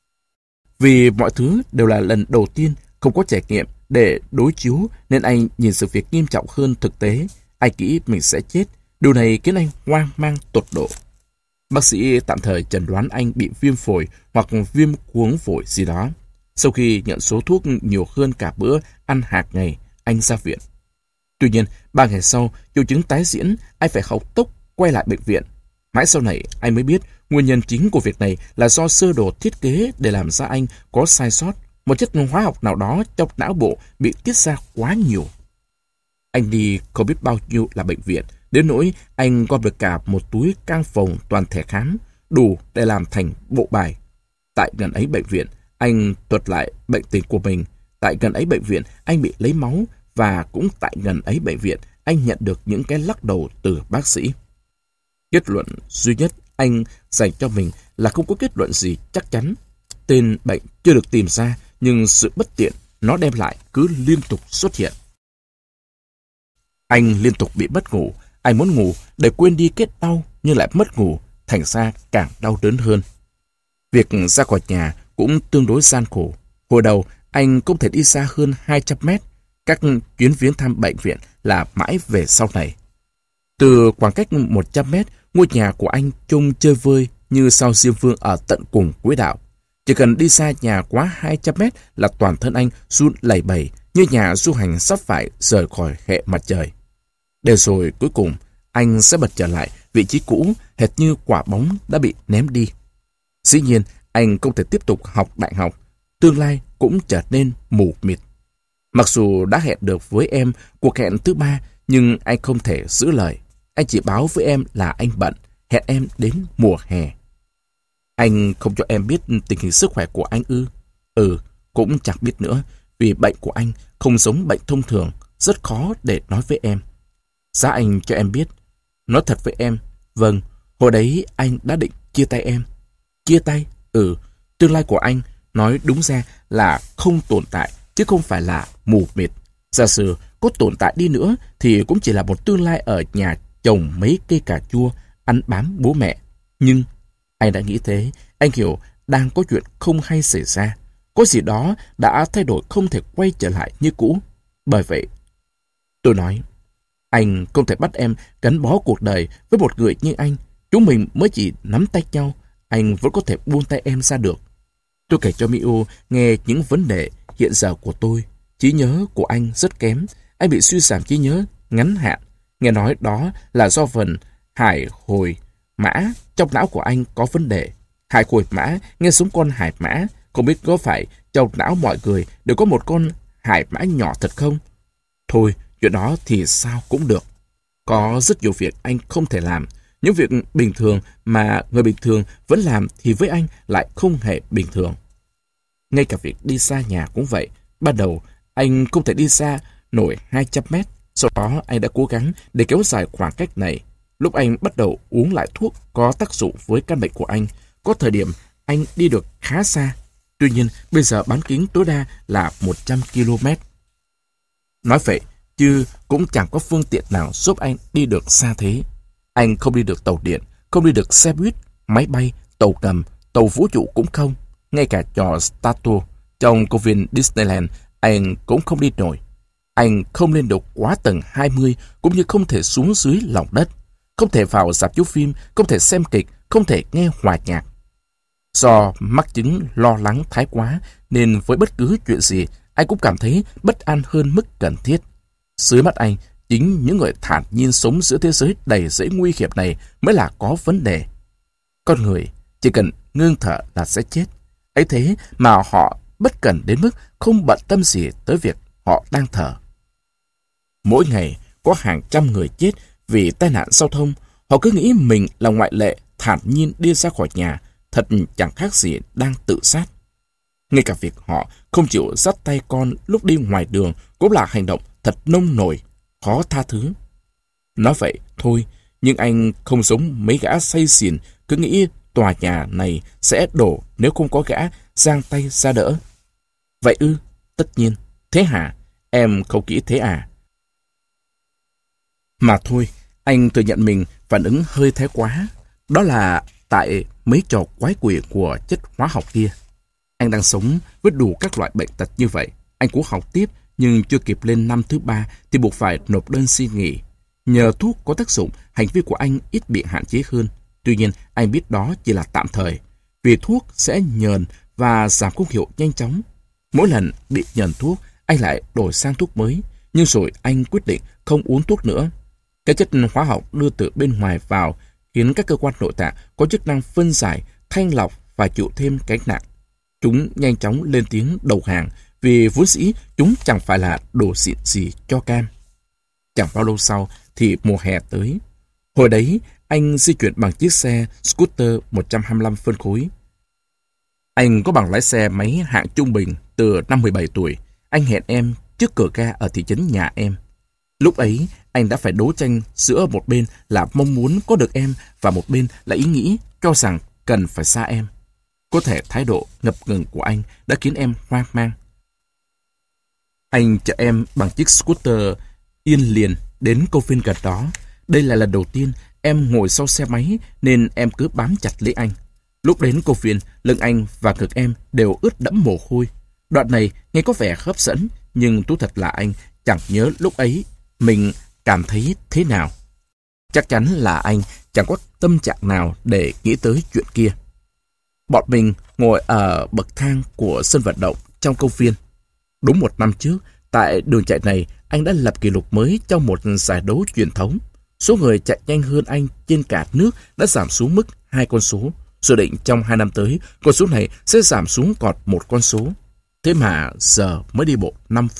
Vì mọi thứ đều là lần đầu tiên, không có trải nghiệm để đối chiếu nên anh nhìn sự việc nghiêm trọng hơn thực tế. Anh nghĩ mình sẽ chết. Điều này khiến anh hoang mang tột độ. Bác sĩ tạm thời chẩn đoán anh bị viêm phổi hoặc viêm cuống phổi gì đó. Sau khi nhận số thuốc nhiều hơn cả bữa ăn hạt ngày, anh ra viện. Tuy nhiên, ba ngày sau, triệu chứng tái diễn, anh phải học tốc quay lại bệnh viện. Mãi sau này, anh mới biết nguyên nhân chính của việc này là do sơ đồ thiết kế để làm ra anh có sai sót. Một chất hóa học nào đó trong não bộ bị tiết ra quá nhiều. Anh đi không biết bao nhiêu là bệnh viện, đến nỗi anh gom được cả một túi cang phòng toàn thẻ khám, đủ để làm thành bộ bài. Tại gần ấy bệnh viện, anh thuật lại bệnh tình của mình. Tại gần ấy bệnh viện, anh bị lấy máu, và cũng tại gần ấy bệnh viện, anh nhận được những cái lắc đầu từ bác sĩ. Kết luận duy nhất anh dành cho mình là không có kết luận gì chắc chắn. Tên bệnh chưa được tìm ra, nhưng sự bất tiện nó đem lại cứ liên tục xuất hiện. Anh liên tục bị mất ngủ. Anh muốn ngủ để quên đi cái đau, nhưng lại mất ngủ, thành ra càng đau đớn hơn. Việc ra khỏi nhà cũng tương đối gian khổ. Hồi đầu, anh không thể đi xa hơn hai trăm mét. Các chuyến viếng thăm bệnh viện là mãi về sau này. Từ khoảng cách một trăm mét, ngôi nhà của anh trông chơi vơi như sao Diêm Vương ở tận cùng quỹ đạo. Chỉ cần đi xa nhà quá hai trăm mét là toàn thân anh run lẩy bẩy như nhà du hành sắp phải rời khỏi hệ mặt trời. Để rồi cuối cùng, anh sẽ bật trở lại vị trí cũ, hệt như quả bóng đã bị ném đi. Dĩ nhiên, anh không thể tiếp tục học đại học. Tương lai cũng trở nên mù mịt. Mặc dù đã hẹn được với em cuộc hẹn thứ ba, nhưng anh không thể giữ lời. Anh chỉ báo với em là anh bận, hẹn em đến mùa hè. Anh không cho em biết tình hình sức khỏe của anh ư? Ừ, cũng chẳng biết nữa, vì bệnh của anh không giống bệnh thông thường, rất khó để nói với em. Giá anh cho em biết. Nói thật với em, vâng, hồi đấy anh đã định chia tay em. Chia tay? Ừ, tương lai của anh, nói đúng ra là không tồn tại, chứ không phải là mù mịt. Giả sử có tồn tại đi nữa thì cũng chỉ là một tương lai ở nhà trồng mấy cây cà chua, ăn bám bố mẹ. Nhưng anh đã nghĩ thế, anh hiểu đang có chuyện không hay xảy ra. Có gì đó đã thay đổi không thể quay trở lại như cũ. Bởi vậy, tôi nói, anh không thể bắt em gắn bó cuộc đời với một người như anh. Chúng mình mới chỉ nắm tay nhau, anh vẫn có thể buông tay em ra được. Tôi kể cho Miu nghe những vấn đề hiện giờ của tôi. Trí nhớ của anh rất kém. Anh bị suy giảm trí nhớ ngắn hạn. Nghe nói đó là do phần hải hồi mã trong não của anh có vấn đề. Hải hồi mã nghe giống con hải mã. Không biết có phải trong não mọi người đều có một con hải mã nhỏ thật không? Thôi, chuyện đó thì sao cũng được. Có rất nhiều việc anh không thể làm. Những việc bình thường mà người bình thường vẫn làm thì với anh lại không hề bình thường. Ngay cả việc đi xa nhà cũng vậy. Ban đầu, anh không thể đi xa nổi hai trăm mét. Sau đó, anh đã cố gắng để kéo dài khoảng cách này. Lúc anh bắt đầu uống lại thuốc có tác dụng với căn bệnh của anh, có thời điểm anh đi được khá xa. Tuy nhiên, bây giờ bán kính tối đa là một trăm ki lô mét. Nói vậy, chứ cũng chẳng có phương tiện nào giúp anh đi được xa thế. Anh không đi được tàu điện, không đi được xe buýt, máy bay, tàu ngầm, tàu vũ trụ cũng không. Ngay cả trò Star Tour trong công viên Disneyland, anh cũng không đi nổi. Anh không lên được quá tầng hai mươi, cũng như không thể xuống dưới lòng đất. Không thể vào rạp chiếu phim, không thể xem kịch, không thể nghe hòa nhạc. Do mắc chứng lo lắng thái quá, nên với bất cứ chuyện gì, anh cũng cảm thấy bất an hơn mức cần thiết. Dưới mắt anh, chính những người thản nhiên sống giữa thế giới đầy rẫy nguy hiểm này mới là có vấn đề. Con người chỉ cần ngưng thở là sẽ chết. Ấy thế mà họ bất cần đến mức không bận tâm gì tới việc họ đang thở. Mỗi ngày có hàng trăm người chết vì tai nạn giao thông. Họ cứ nghĩ mình là ngoại lệ, thản nhiên đi ra khỏi nhà, thật chẳng khác gì đang tự sát. Ngay cả việc họ không chịu dắt tay con lúc đi ngoài đường cũng là hành động thật nông nổi, khó tha thứ. Nói vậy thôi, nhưng anh không giống mấy gã say xỉn cứ nghĩ tòa nhà này sẽ đổ nếu không có gã giang tay ra đỡ. Vậy ư? Tất nhiên. Thế hả? Em không nghĩ thế à? Mà thôi, anh thừa nhận mình phản ứng hơi thái quá. Đó là tại mấy trò quái quỷ của chất hóa học kia. Anh đang sống với đủ các loại bệnh tật như vậy. Anh cũng học tiếp, nhưng chưa kịp lên năm thứ ba thì buộc phải nộp đơn xin nghỉ. Nhờ thuốc có tác dụng, hành vi của anh ít bị hạn chế hơn. Tuy nhiên, anh biết đó chỉ là tạm thời, vì thuốc sẽ nhờn và giảm công hiệu nhanh chóng. Mỗi lần bị nhờn thuốc, anh lại đổi sang thuốc mới, nhưng rồi anh quyết định không uống thuốc nữa. Cái chất hóa học đưa từ bên ngoài vào khiến các cơ quan nội tạng có chức năng phân giải, thanh lọc và chịu thêm gánh nặng. Chúng nhanh chóng lên tiếng đầu hàng vì vốn dĩ chúng chẳng phải là đồ xịn gì cho cam. Chẳng bao lâu sau thì mùa hè tới. Hồi đấy, anh di chuyển bằng chiếc xe scooter một trăm hai mươi lăm phân khối. Anh có bằng lái xe máy hạng trung bình từ năm mười bảy tuổi. Anh hẹn em trước cửa ga ở thị trấn nhà em. Lúc ấy, anh đã phải đấu tranh giữa một bên là mong muốn có được em và một bên là ý nghĩ cho rằng cần phải xa em. Có thể thái độ ngập ngừng của anh đã khiến em hoang mang. Anh chở em bằng chiếc scooter yên liền đến công viên gần đó. Đây là lần đầu tiên em ngồi sau xe máy nên em cứ bám chặt lấy anh. Lúc đến công viên, lưng anh và ngực em đều ướt đẫm mồ hôi. Đoạn này nghe có vẻ hấp dẫn, nhưng thú thật là anh chẳng nhớ lúc ấy mình cảm thấy thế nào. Chắc chắn là anh chẳng có tâm trạng nào để nghĩ tới chuyện kia. Bọn mình ngồi ở bậc thang của sân vận động trong công viên. Đúng một năm trước, tại đường chạy này, anh đã lập kỷ lục mới trong một giải đấu truyền thống. Số người chạy nhanh hơn anh trên cả nước đã giảm xuống mức hai con số. Dự định trong hai năm tới, con số này sẽ giảm xuống còn một con số. Thế mà giờ mới đi bộ năm phút,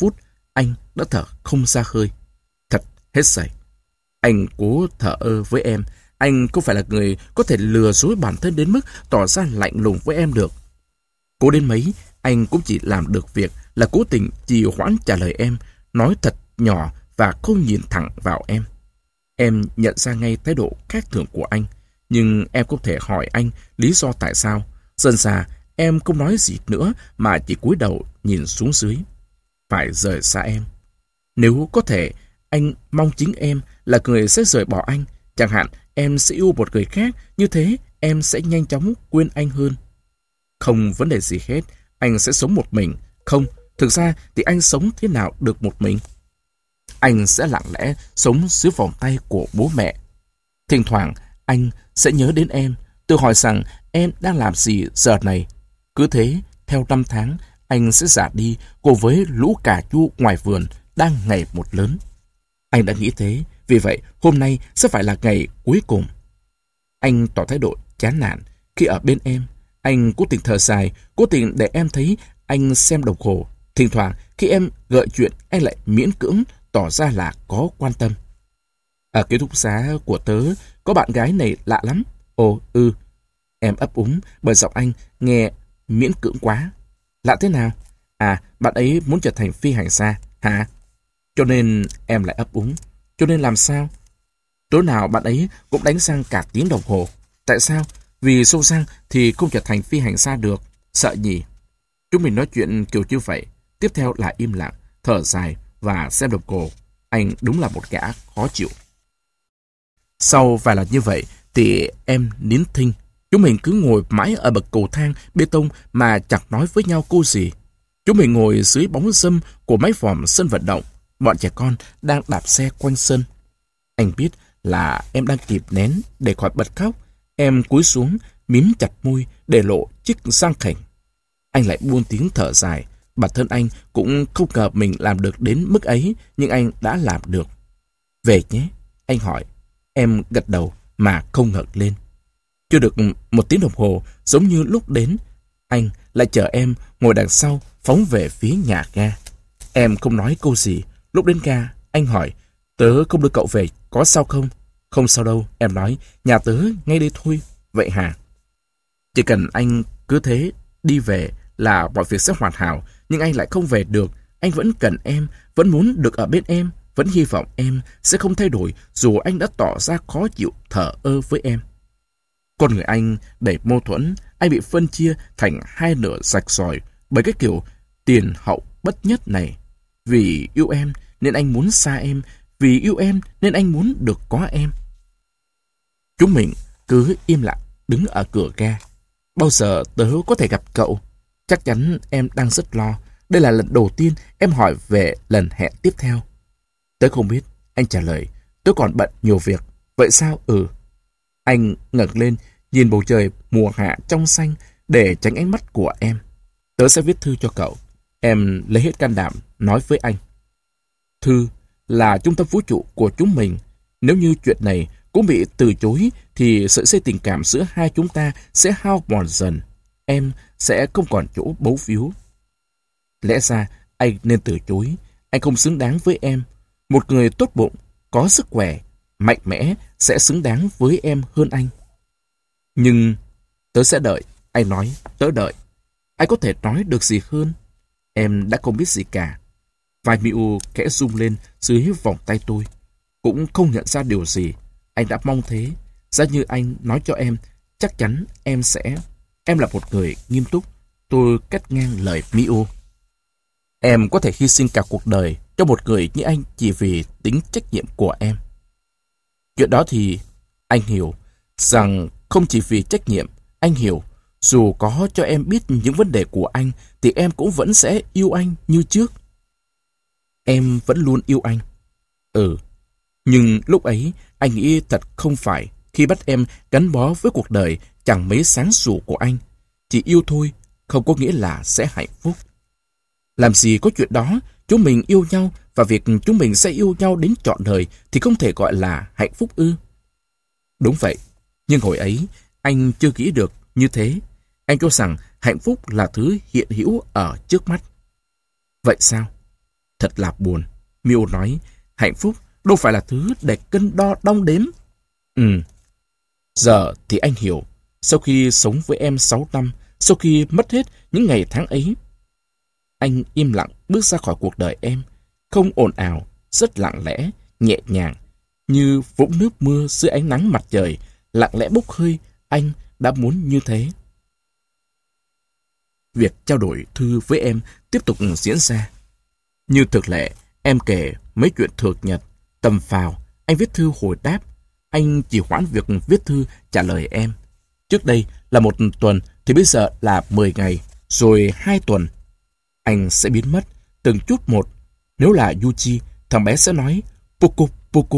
anh đã thở không ra hơi. Thật hết sảy. Anh cố thờ ơ với em. Anh không phải là người có thể lừa dối bản thân đến mức tỏ ra lạnh lùng với em được. Cố đến mấy, anh cũng chỉ làm được việc là cố tình trì hoãn trả lời em, nói thật nhỏ và không nhìn thẳng vào em. Em nhận ra ngay thái độ khác thường của anh, nhưng em không thể hỏi anh lý do tại sao. Dần dà, em không nói gì nữa mà chỉ cúi đầu nhìn xuống dưới. Phải rời xa em. Nếu có thể, anh mong chính em là người sẽ rời bỏ anh. Chẳng hạn em sẽ yêu một người khác, như thế em sẽ nhanh chóng quên anh hơn. Không vấn đề gì hết, anh sẽ sống một mình. Không, thực ra thì anh sống thế nào được một mình? Anh sẽ lặng lẽ sống dưới vòng tay của bố mẹ. Thỉnh thoảng anh sẽ nhớ đến em, tự hỏi rằng em đang làm gì giờ này. Cứ thế, theo năm tháng, anh sẽ già đi cùng với lũ cà chua ngoài vườn đang ngày một lớn. Anh đã nghĩ thế, vì vậy hôm nay sẽ phải là ngày cuối cùng. Anh tỏ thái độ chán nản khi ở bên em. Anh cố tình thở dài, cố tình để em thấy anh xem đồng hồ. Thỉnh thoảng khi em gợi chuyện, anh lại miễn cưỡng tỏ ra là có quan tâm. Ở ký túc xá của tớ có bạn gái này lạ lắm. Ồ, ừ. Em ấp úng bởi giọng anh nghe miễn cưỡng quá. Lạ thế nào? À, bạn ấy muốn trở thành phi hành gia, hả? Cho nên em lại ấp úng. Cho nên làm sao? Tối nào bạn ấy cũng đánh răng cả tiếng đồng hồ. Tại sao? Vì xông xăng thì không trở thành phi hành gia được. Sợ nhỉ? Chúng mình nói chuyện kiểu như vậy. Tiếp theo là im lặng, thở dài và xem đồng hồ. Anh đúng là một gã khó chịu. Sau vài lần như vậy thì em nín thinh. Chúng mình cứ ngồi mãi ở bậc cầu thang bê tông mà chẳng nói với nhau câu gì. Chúng mình ngồi dưới bóng râm của mái vòm sân vận động. Bọn trẻ con đang đạp xe quanh sân. Anh biết là em đang kịp nén để khỏi bật khóc. Em cúi xuống, mím chặt môi để lộ chiếc răng khểnh. Anh lại buông tiếng thở dài. Bản thân anh cũng không ngờ mình làm được đến mức ấy, nhưng anh đã làm được. Về nhé, anh hỏi. Em gật đầu mà không ngẩng lên. Chưa được một tiếng đồng hồ, giống như lúc đến, anh lại chờ em ngồi đằng sau phóng về phía nhà ga. Em không nói câu gì. Lúc đến ga, anh hỏi, tớ không đưa cậu về, có sao không? Không sao đâu, em nói, nhà tớ ngay đây thôi. Vậy hả? Chỉ cần anh cứ thế đi về là mọi việc sẽ hoàn hảo, nhưng anh lại không về được. Anh vẫn cần em, vẫn muốn được ở bên em, vẫn hy vọng em sẽ không thay đổi dù anh đã tỏ ra khó chịu thờ ơ với em. Con người anh đầy mâu thuẫn, anh bị phân chia thành hai nửa rạch ròi bởi cái kiểu tiền hậu bất nhất này. Vì yêu em nên anh muốn xa em, vì yêu em nên anh muốn được có em. Chúng mình cứ im lặng đứng ở cửa ga. Bao giờ tớ có thể gặp cậu? Chắc chắn em đang rất lo. Đây là lần đầu tiên em hỏi về lần hẹn tiếp theo. Tớ không biết, anh trả lời. Tớ còn bận nhiều việc. Vậy sao? Ừ. Anh ngẩng lên, nhìn bầu trời mùa hạ trong xanh để tránh ánh mắt của em. Tớ sẽ viết thư cho cậu. Em lấy hết can đảm nói với anh. Thư là trung tâm vũ trụ của chúng mình. Nếu như chuyện này cũng bị từ chối thì sợi dây tình cảm giữa hai chúng ta sẽ hao mòn dần. Em sẽ không còn chỗ bấu víu. Lẽ ra anh nên từ chối. Anh không xứng đáng với em. Một người tốt bụng, có sức khỏe, mạnh mẽ sẽ xứng đáng với em hơn anh. Nhưng tớ sẽ đợi. Anh nói, tớ đợi. Anh có thể nói được gì hơn? Em đã không biết gì cả. Vai Miu khẽ rung lên dưới vòng tay tôi. Cũng không nhận ra điều gì. Anh đã mong thế. Giá như anh nói cho em, chắc chắn em sẽ... Em là một người nghiêm túc. Tôi cắt ngang lời Miu. Em có thể hy sinh cả cuộc đời cho một người như anh chỉ vì tính trách nhiệm của em. Chuyện đó thì anh hiểu rằng không chỉ vì trách nhiệm. Anh hiểu dù có cho em biết những vấn đề của anh thì em cũng vẫn sẽ yêu anh như trước. Em vẫn luôn yêu anh. Ừ, nhưng lúc ấy anh nghĩ thật không phải khi bắt em gắn bó với cuộc đời chẳng mấy sáng sủa của anh. Chỉ yêu thôi không có nghĩa là sẽ hạnh phúc. Làm gì có chuyện đó. Chúng mình yêu nhau và việc chúng mình sẽ yêu nhau đến trọn đời thì không thể gọi là hạnh phúc ư? Đúng vậy, nhưng hồi ấy anh chưa nghĩ được như thế. Anh cho rằng hạnh phúc là thứ hiện hữu ở trước mắt. Vậy sao? Thật là buồn. Miu nói, hạnh phúc đâu phải là thứ để cân đo đong đếm. Ừ. Giờ thì anh hiểu. Sau khi sống với em sáu năm, sau khi mất hết những ngày tháng ấy, anh im lặng bước ra khỏi cuộc đời em, không ồn ào, rất lặng lẽ, nhẹ nhàng, như vũng nước mưa dưới ánh nắng mặt trời, lặng lẽ bốc hơi. Anh đã muốn như thế. Việc trao đổi thư với em tiếp tục diễn ra. Như thường lệ, em kể mấy chuyện thường nhật, tầm phào, anh viết thư hồi đáp. Anh chỉ hoãn việc viết thư trả lời em. Trước đây là một tuần thì bây giờ là mười ngày, rồi hai tuần. Anh sẽ biến mất, từng chút một. Nếu là Yuji, thằng bé sẽ nói Poco Poco.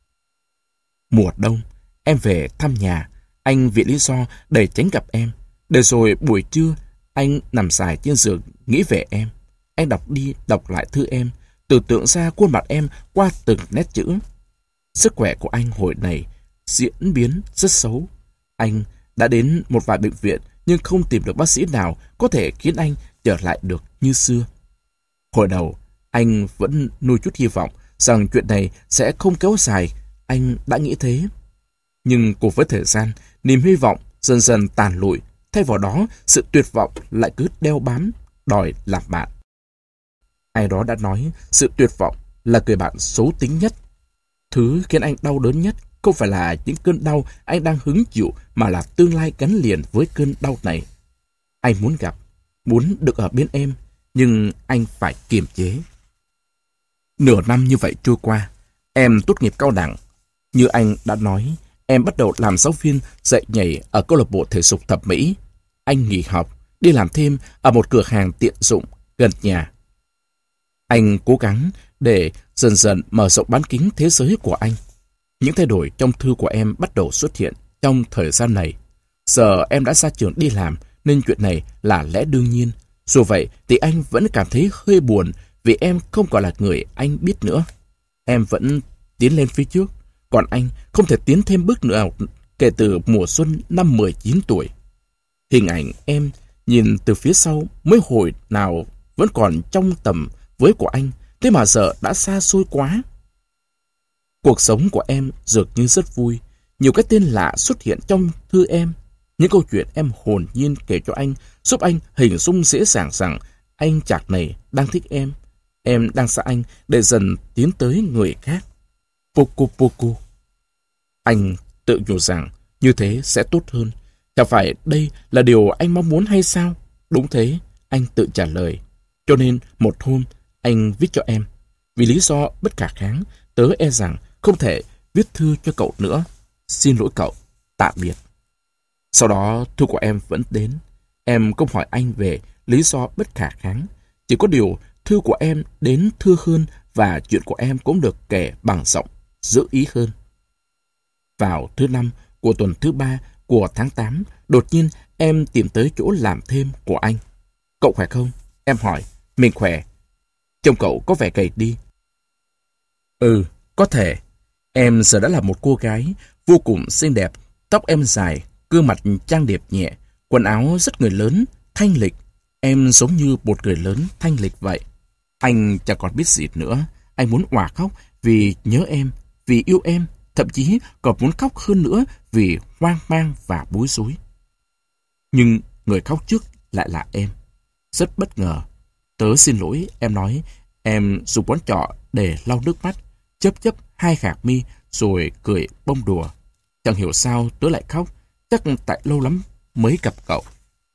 Mùa đông, em về thăm nhà. Anh vì lý do để tránh gặp em. Để rồi buổi trưa, anh nằm dài trên giường nghĩ về em. Anh đọc đi đọc lại thư em, tưởng tượng ra khuôn mặt em qua từng nét chữ. Sức khỏe của anh hồi này diễn biến rất xấu. Anh đã đến một vài bệnh viện nhưng không tìm được bác sĩ nào có thể khiến anh trở lại được như xưa. Hồi đầu, anh vẫn nuôi chút hy vọng rằng chuyện này sẽ không kéo dài. Anh đã nghĩ thế. Nhưng cùng với thời gian, niềm hy vọng dần dần tàn lụi. Thay vào đó, sự tuyệt vọng lại cứ đeo bám, đòi làm bạn. Ai đó đã nói, sự tuyệt vọng là người bạn xấu tính nhất. Thứ khiến anh đau đớn nhất không phải là những cơn đau anh đang hứng chịu, mà là tương lai gắn liền với cơn đau này. Anh muốn gặp, muốn được ở bên em, nhưng anh phải kiềm chế. Nửa năm như vậy trôi qua, em tốt nghiệp cao đẳng. Như anh đã nói, em bắt đầu làm giáo viên dạy nhảy ở câu lạc bộ thể dục thẩm mỹ. Anh nghỉ học, đi làm thêm ở một cửa hàng tiện dụng gần nhà. Anh cố gắng để dần dần mở rộng bán kính thế giới của anh. Những thay đổi trong thư của em bắt đầu xuất hiện trong thời gian này. Giờ em đã ra trường đi làm nên chuyện này là lẽ đương nhiên. Dù vậy thì anh vẫn cảm thấy hơi buồn vì em không còn là người anh biết nữa. Em vẫn tiến lên phía trước, còn anh không thể tiến thêm bước nào kể từ mùa xuân năm mười chín tuổi. Hình ảnh em nhìn từ phía sau mới hồi nào vẫn còn trong tầm với của anh, thế mà giờ đã xa xôi quá. Cuộc sống của em dường như rất vui. Nhiều cái tên lạ xuất hiện trong thư em. Những câu chuyện em hồn nhiên kể cho anh, giúp anh hình dung dễ dàng rằng anh chàng này đang thích em. Em đang xa anh để dần tiến tới người khác. Poco Poco. Anh tự nhủ rằng như thế sẽ tốt hơn. Chẳng phải đây là điều anh mong muốn hay sao? Đúng thế, anh tự trả lời. Cho nên một hôm anh viết cho em. Vì lý do bất khả kháng, tớ e rằng không thể viết thư cho cậu nữa. Xin lỗi cậu, tạm biệt. Sau đó thư của em vẫn đến. Em không hỏi anh về lý do bất khả kháng. Chỉ có điều thư của em đến thưa hơn và chuyện của em cũng được kể bằng giọng giữ ý hơn. Vào thứ năm của tuần thứ ba của tháng tám, đột nhiên em tìm tới chỗ làm thêm của anh. Cậu khỏe không? Em hỏi. Mình khỏe. Trông cậu có vẻ gầy đi. Ừ, có thể. Em giờ đã là một cô gái vô cùng xinh đẹp. Tóc em dài, gương mặt trang điểm nhẹ, quần áo rất người lớn, thanh lịch. Em giống như một người lớn thanh lịch vậy. Anh chẳng còn biết gì nữa. Anh muốn òa khóc vì nhớ em, vì yêu em, thậm chí còn muốn khóc hơn nữa vì hoang mang và bối rối. Nhưng người khóc trước lại là em. Rất bất ngờ. Tớ xin lỗi, em nói. Em dùng bón trọ để lau nước mắt, chớp chớp hai gạc mi rồi cười bông đùa. Chẳng hiểu sao tớ lại khóc, chắc tại lâu lắm mới gặp cậu.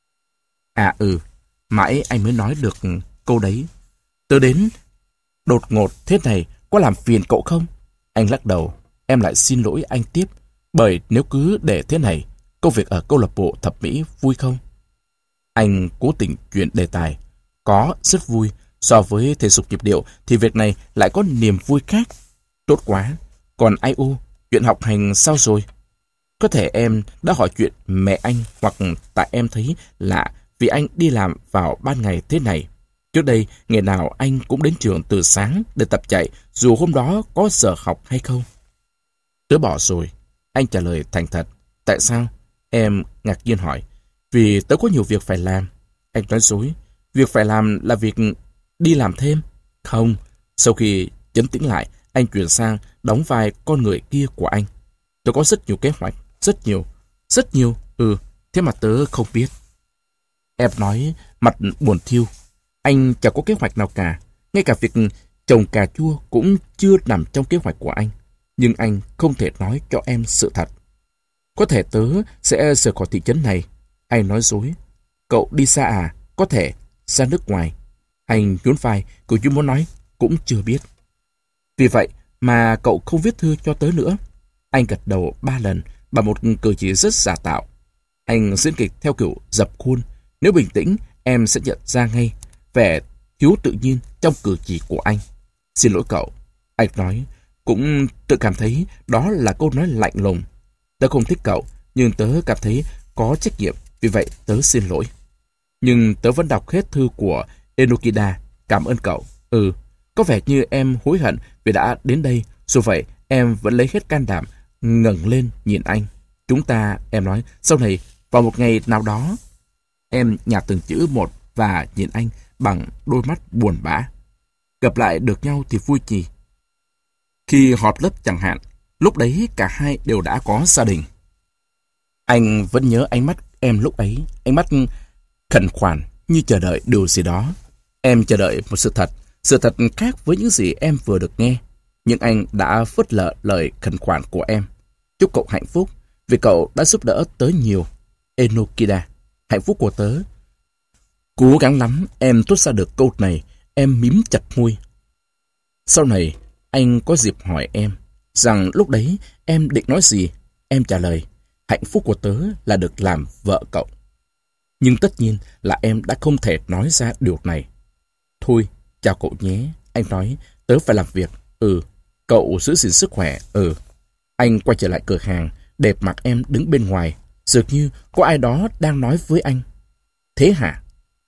À ừ, mãi anh mới nói được câu đấy. Tớ đến đột ngột thế này có làm phiền cậu không? Anh lắc đầu. Em lại xin lỗi anh tiếp, bởi nếu cứ để thế này, công việc ở câu lạc bộ thẩm mỹ vui không? Anh cố tình chuyển đề tài. Có, rất vui. So với thể dục nhịp điệu thì việc này lại có niềm vui khác. Tốt quá. Còn ai u, chuyện học hành sao rồi? Có thể em đã hỏi chuyện mẹ anh, hoặc tại em thấy lạ vì anh đi làm vào ban ngày thế này. Trước đây, ngày nào anh cũng đến trường từ sáng để tập chạy, dù hôm đó có giờ học hay không. Tớ bỏ rồi. Anh trả lời thành thật. Tại sao? Em ngạc nhiên hỏi. Vì tớ có nhiều việc phải làm. Anh nói dối. Việc phải làm là việc đi làm thêm. Không, Sau khi chấn tĩnh lại, anh chuyển sang đóng vai con người kia của anh. Tôi có rất nhiều kế hoạch, rất nhiều, rất nhiều, ừ, thế mà tớ không biết. Em nói, mặt buồn thiêu. Anh chẳng có kế hoạch nào cả, ngay cả việc trồng cà chua cũng chưa nằm trong kế hoạch của anh. Nhưng anh không thể nói cho em sự thật. Có thể tớ sẽ rời khỏi thị trấn này. Anh nói dối. Cậu đi xa à? Có thể, ra nước ngoài. Anh nhún vai, cậu như muốn nói, cũng chưa biết. Vì vậy mà cậu không viết thư cho tớ nữa. Anh gật đầu ba lần bằng một cử chỉ rất giả tạo. Anh diễn kịch theo kiểu dập khuôn. Nếu bình tĩnh, em sẽ nhận ra ngay vẻ thiếu tự nhiên trong cử chỉ của anh. Xin lỗi cậu. Anh nói, cũng tự cảm thấy đó là câu nói lạnh lùng. Tớ không thích cậu, nhưng tớ cảm thấy có trách nhiệm, vì vậy tớ xin lỗi. Nhưng tớ vẫn đọc hết thư của Enokida. Cảm ơn cậu. Ừ, có vẻ như em hối hận vì đã đến đây. Dù vậy, em vẫn lấy hết can đảm ngẩng lên nhìn anh. Chúng ta, em nói, sau này, vào một ngày nào đó. Em nhạt từng chữ một và nhìn anh bằng đôi mắt buồn bã. Gặp lại được nhau thì vui nhỉ. Khi họp lớp chẳng hạn, lúc đấy cả hai đều đã có gia đình. Anh vẫn nhớ ánh mắt em lúc ấy, ánh mắt khẩn khoản như chờ đợi điều gì đó. Em chờ đợi một sự thật, sự thật khác với những gì em vừa được nghe. Nhưng anh đã phớt lờ lời khẩn khoản của em. Chúc cậu hạnh phúc, vì cậu đã giúp đỡ tớ nhiều. Enokida, hạnh phúc của tớ. Cố gắng lắm, em thốt ra được câu này, em mím chặt môi. Sau này, anh có dịp hỏi em, rằng lúc đấy em định nói gì. Em trả lời, hạnh phúc của tớ là được làm vợ cậu. Nhưng tất nhiên là em đã không thể nói ra điều này. Thôi, chào cậu nhé. Anh nói, tớ phải làm việc. Ừ, cậu giữ gìn sức khỏe. Ừ. Anh quay trở lại cửa hàng, để mặc em đứng bên ngoài. Dường như có ai đó đang nói với anh. Thế hả?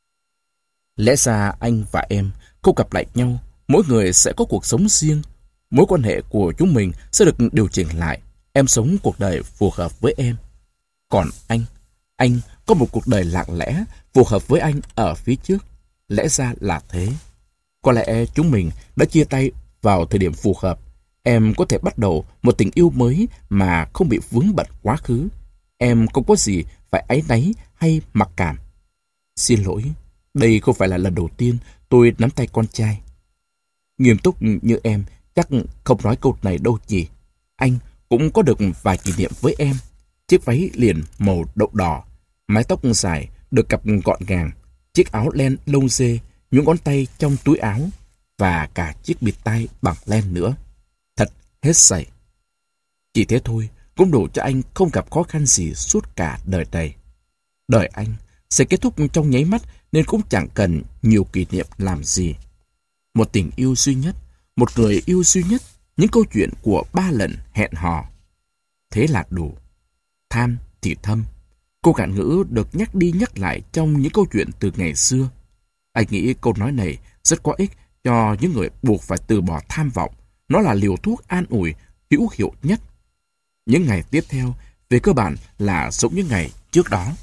Lẽ ra anh và em không gặp lại nhau. Mỗi người sẽ có cuộc sống riêng. Mối quan hệ của chúng mình sẽ được điều chỉnh lại. Em sống cuộc đời phù hợp với em. Còn anh, anh có một cuộc đời lặng lẽ phù hợp với anh ở phía trước. Lẽ ra là thế. Có lẽ chúng mình đã chia tay vào thời điểm phù hợp. Em có thể bắt đầu một tình yêu mới mà không bị vướng bận quá khứ. Em không có gì phải áy náy hay mặc cảm. Xin lỗi, đây không phải là lần đầu tiên tôi nắm tay con trai. Nghiêm túc như em chắc không nói câu này đâu nhỉ. Anh cũng có được vài kỷ niệm với em. Chiếc váy liền màu đậu đỏ, mái tóc dài được cặp gọn gàng, chiếc áo len lông dê, những ngón tay trong túi áo và cả chiếc bịt tai bằng len nữa. Thật hết sảy. Chỉ thế thôi cũng đủ cho anh không gặp khó khăn gì suốt cả đời này. Đời anh sẽ kết thúc trong nháy mắt nên cũng chẳng cần nhiều kỷ niệm làm gì. Một tình yêu duy nhất, một người yêu duy nhất, những câu chuyện của ba lần hẹn hò. Thế là đủ. Tham thì thâm. Cô cạn ngữ được nhắc đi nhắc lại trong những câu chuyện từ ngày xưa. Anh nghĩ câu nói này rất có ích cho những người buộc phải từ bỏ tham vọng. Nó là liều thuốc an ủi hữu hiệu nhất. Những ngày tiếp theo, về cơ bản là giống những ngày trước đó.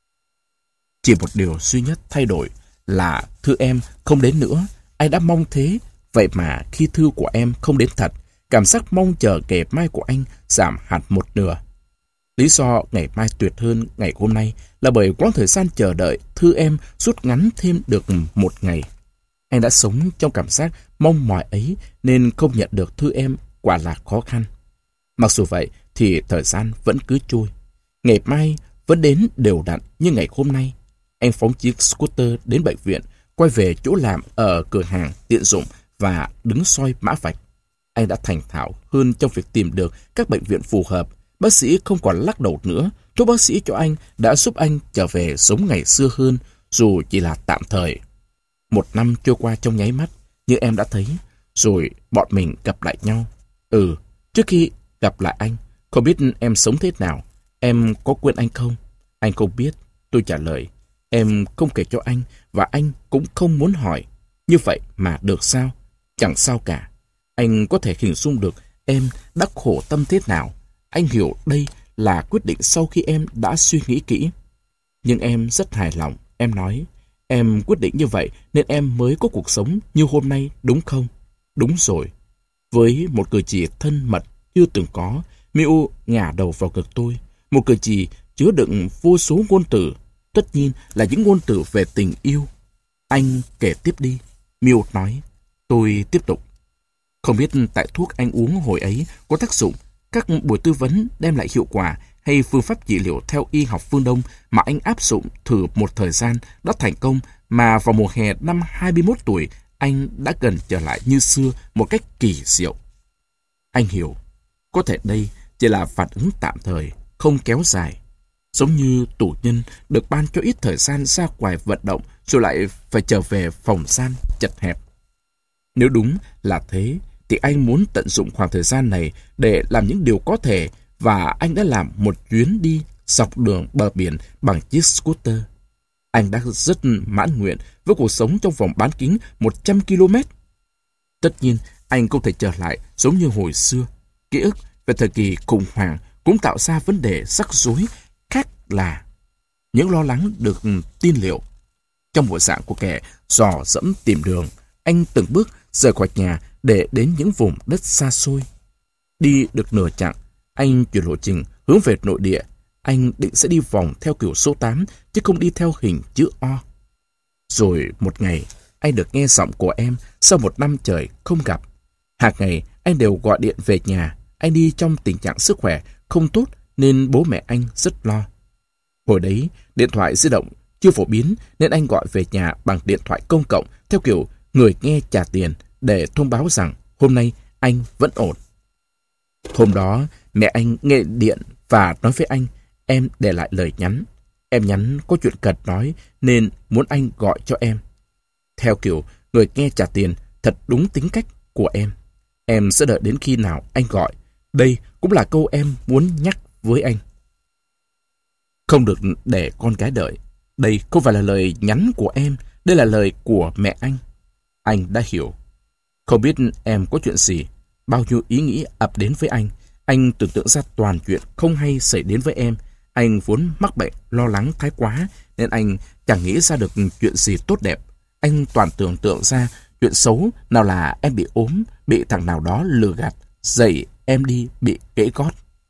Chỉ một điều duy nhất thay đổi là thư em không đến nữa. Anh đã mong thế, vậy mà khi thư của em không đến thật, cảm giác mong chờ ngày mai của anh giảm hẳn một nửa. Lý do ngày mai tuyệt hơn ngày hôm nay là bởi quãng thời gian chờ đợi thư em rút ngắn thêm được một ngày. Anh đã sống trong cảm giác mong mỏi ấy nên không nhận được thư em quả là khó khăn. Mặc dù vậy thì thời gian vẫn cứ trôi. Ngày mai vẫn đến đều đặn như ngày hôm nay. Anh phóng chiếc scooter đến bệnh viện, quay về chỗ làm ở cửa hàng tiện dụng và đứng soi mã vạch. Anh đã thành thạo hơn trong việc tìm được các bệnh viện phù hợp. Bác sĩ không còn lắc đầu nữa. Thuốc bác sĩ cho anh đã giúp anh trở về sống ngày xưa hơn, dù chỉ là tạm thời. Một năm trôi qua trong nháy mắt, như em đã thấy, rồi bọn mình gặp lại nhau. Ừ, trước khi gặp lại anh, không biết em sống thế nào, em có quên anh không? Anh không biết, tôi trả lời. Em không kể cho anh và anh cũng không muốn hỏi. Như vậy mà được sao? Chẳng sao cả. Anh có thể hình dung được em đã khổ tâm thế nào. Anh hiểu đây là quyết định sau khi em đã suy nghĩ kỹ. Nhưng em rất hài lòng. Em nói, em quyết định như vậy nên em mới có cuộc sống như hôm nay, đúng không? Đúng rồi. Với một cử chỉ thân mật chưa từng có, Miu ngả đầu vào ngực tôi. Một cử chỉ chứa đựng vô số ngôn từ, tất nhiên là những ngôn từ về tình yêu. Anh kể tiếp đi, Miu nói. Tôi tiếp tục. Không biết tại thuốc anh uống hồi ấy có tác dụng, các buổi tư vấn đem lại hiệu quả, hay phương pháp trị liệu theo y học phương Đông mà anh áp dụng thử một thời gian đã thành công, mà vào mùa hè năm hai mươi mốt tuổi anh đã gần trở lại như xưa một cách kỳ diệu. Anh hiểu, có thể đây chỉ là phản ứng tạm thời, không kéo dài. Giống như tù nhân được ban cho ít thời gian ra ngoài vận động rồi lại phải trở về phòng giam chật hẹp. Nếu đúng là thế, thì anh muốn tận dụng khoảng thời gian này để làm những điều có thể, và anh đã làm một chuyến đi dọc đường bờ biển bằng chiếc scooter. Anh đã rất mãn nguyện với cuộc sống trong vòng bán kính một trăm ki lô mét. Tất nhiên, anh không thể trở lại giống như hồi xưa. Ký ức về thời kỳ khủng hoảng cũng tạo ra vấn đề rắc rối khác là những lo lắng được tin liệu. Trong bộ dạng của kẻ dò dẫm tìm đường, anh từng bước rời khỏi nhà để đến những vùng đất xa xôi. Đi được nửa chặng, anh chuyển lộ trình hướng về nội địa. Anh định sẽ đi vòng theo kiểu số tám, chứ không đi theo hình chữ O. Rồi một ngày, anh được nghe giọng của em sau một năm trời không gặp. Hàng ngày, anh đều gọi điện về nhà. Anh đi trong tình trạng sức khỏe không tốt nên bố mẹ anh rất lo. Hồi đấy, điện thoại di động chưa phổ biến nên anh gọi về nhà bằng điện thoại công cộng theo kiểu người nghe trả tiền để thông báo rằng hôm nay anh vẫn ổn. Hôm đó, mẹ anh nghe điện và nói với anh, em để lại lời nhắn. Em nhắn có chuyện cần nói nên muốn anh gọi cho em. Theo kiểu người nghe trả tiền, thật đúng tính cách của em. Em sẽ đợi đến khi nào anh gọi. Đây cũng là câu em muốn nhắc với anh. Không được để con gái đợi. Đây không phải là lời nhắn của em, đây là lời của mẹ anh. Anh đã hiểu. Không biết em có chuyện gì, bao nhiêu ý nghĩ ập đến với anh. Anh tưởng tượng ra toàn chuyện không hay xảy đến với em. Anh vốn mắc bệnh, lo lắng thái quá, nên anh chẳng nghĩ ra được chuyện gì tốt đẹp. Anh toàn tưởng tượng ra chuyện xấu, nào là em bị ốm, bị thằng nào đó lừa gạt, dậy em đi bị gãy gót.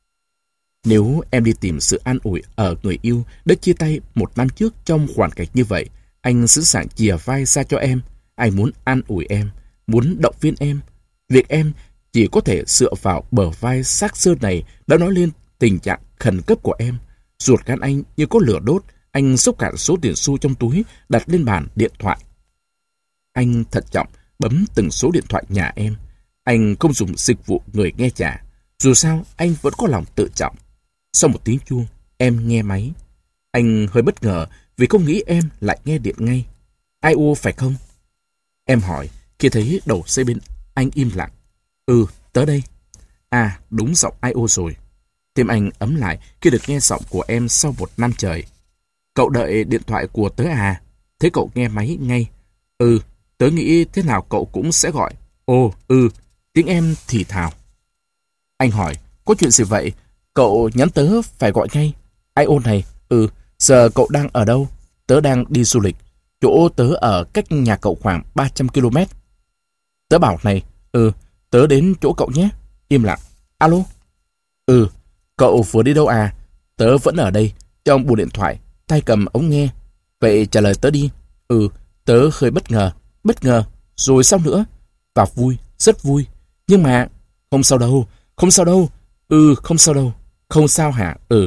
Nếu em đi tìm sự an ủi ở người yêu đã chia tay một năm trước trong hoàn cảnh như vậy, anh sẵn sàng chìa vai ra cho em. Anh muốn an ủi em, muốn động viên em. Việc em chỉ có thể dựa vào bờ vai xác xơ này đã nói lên tình trạng khẩn cấp của em. Ruột gan anh như có lửa đốt, anh xúc cạn số tiền xu trong túi đặt lên bàn điện thoại. Anh thận trọng bấm từng số điện thoại nhà em. Anh không dùng dịch vụ người nghe trả. Dù sao, anh vẫn có lòng tự trọng. Sau một tiếng chuông, em nghe máy. Anh hơi bất ngờ vì không nghĩ em lại nghe điện ngay. ai ô phải không? Em hỏi khi thấy đầu dây bên anh im lặng. Ừ, tớ đây. À, đúng giọng ai ô rồi. Tim anh ấm lại khi được nghe giọng của em sau một năm trời. Cậu đợi điện thoại của tớ à? Thế cậu nghe máy ngay. Ừ, tớ nghĩ thế nào cậu cũng sẽ gọi. Ồ, ừ, tiếng em thì thào. Anh hỏi, có chuyện gì vậy? Cậu nhắn tớ phải gọi ngay. ai ô này, ừ, giờ cậu đang ở đâu? Tớ đang đi du lịch. Chỗ tớ ở cách nhà cậu khoảng ba trăm ki lô mét. Tớ bảo này, ừ, tớ đến chỗ cậu nhé. Im lặng. Alo? Ừ, cậu vừa đi đâu à? Tớ vẫn ở đây, trong buồng điện thoại, tay cầm ống nghe. Vậy trả lời tớ đi. Ừ, tớ hơi bất ngờ. Bất ngờ? Rồi sao nữa? Và vui, rất vui. Nhưng mà, không sao đâu, không sao đâu. Ừ, không sao đâu. Không sao hả? Ừ.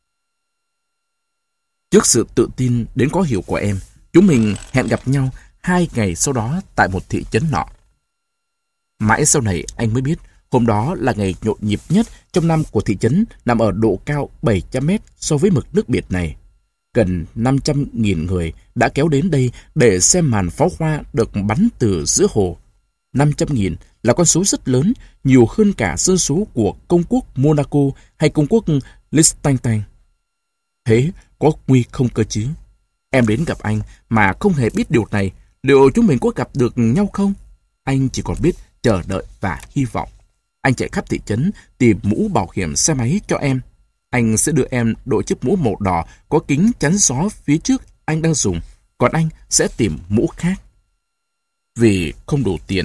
Trước sự tự tin đến khó hiểu của em, chúng mình hẹn gặp nhau hai ngày sau đó tại một thị trấn nọ. Mãi sau này anh mới biết hôm đó là ngày nhộn nhịp nhất trong năm của thị trấn nằm ở độ cao bảy trăm mét so với mực nước biển này. Gần năm trăm nghìn người đã kéo đến đây để xem màn pháo hoa được bắn từ giữa hồ. năm trăm nghìn là con số rất lớn, nhiều hơn cả dân số của công quốc Monaco hay công quốc Liechtenstein. Thế có nguy không cơ chứ? Em đến gặp anh mà không hề biết điều này, liệu chúng mình có gặp được nhau không? Anh chỉ còn biết chờ đợi và hy vọng. Anh chạy khắp thị trấn tìm mũ bảo hiểm xe máy cho em. Anh sẽ đưa em đội chiếc mũ màu đỏ có kính chắn gió phía trước anh đang dùng, còn anh sẽ tìm mũ khác. Vì không đủ tiền,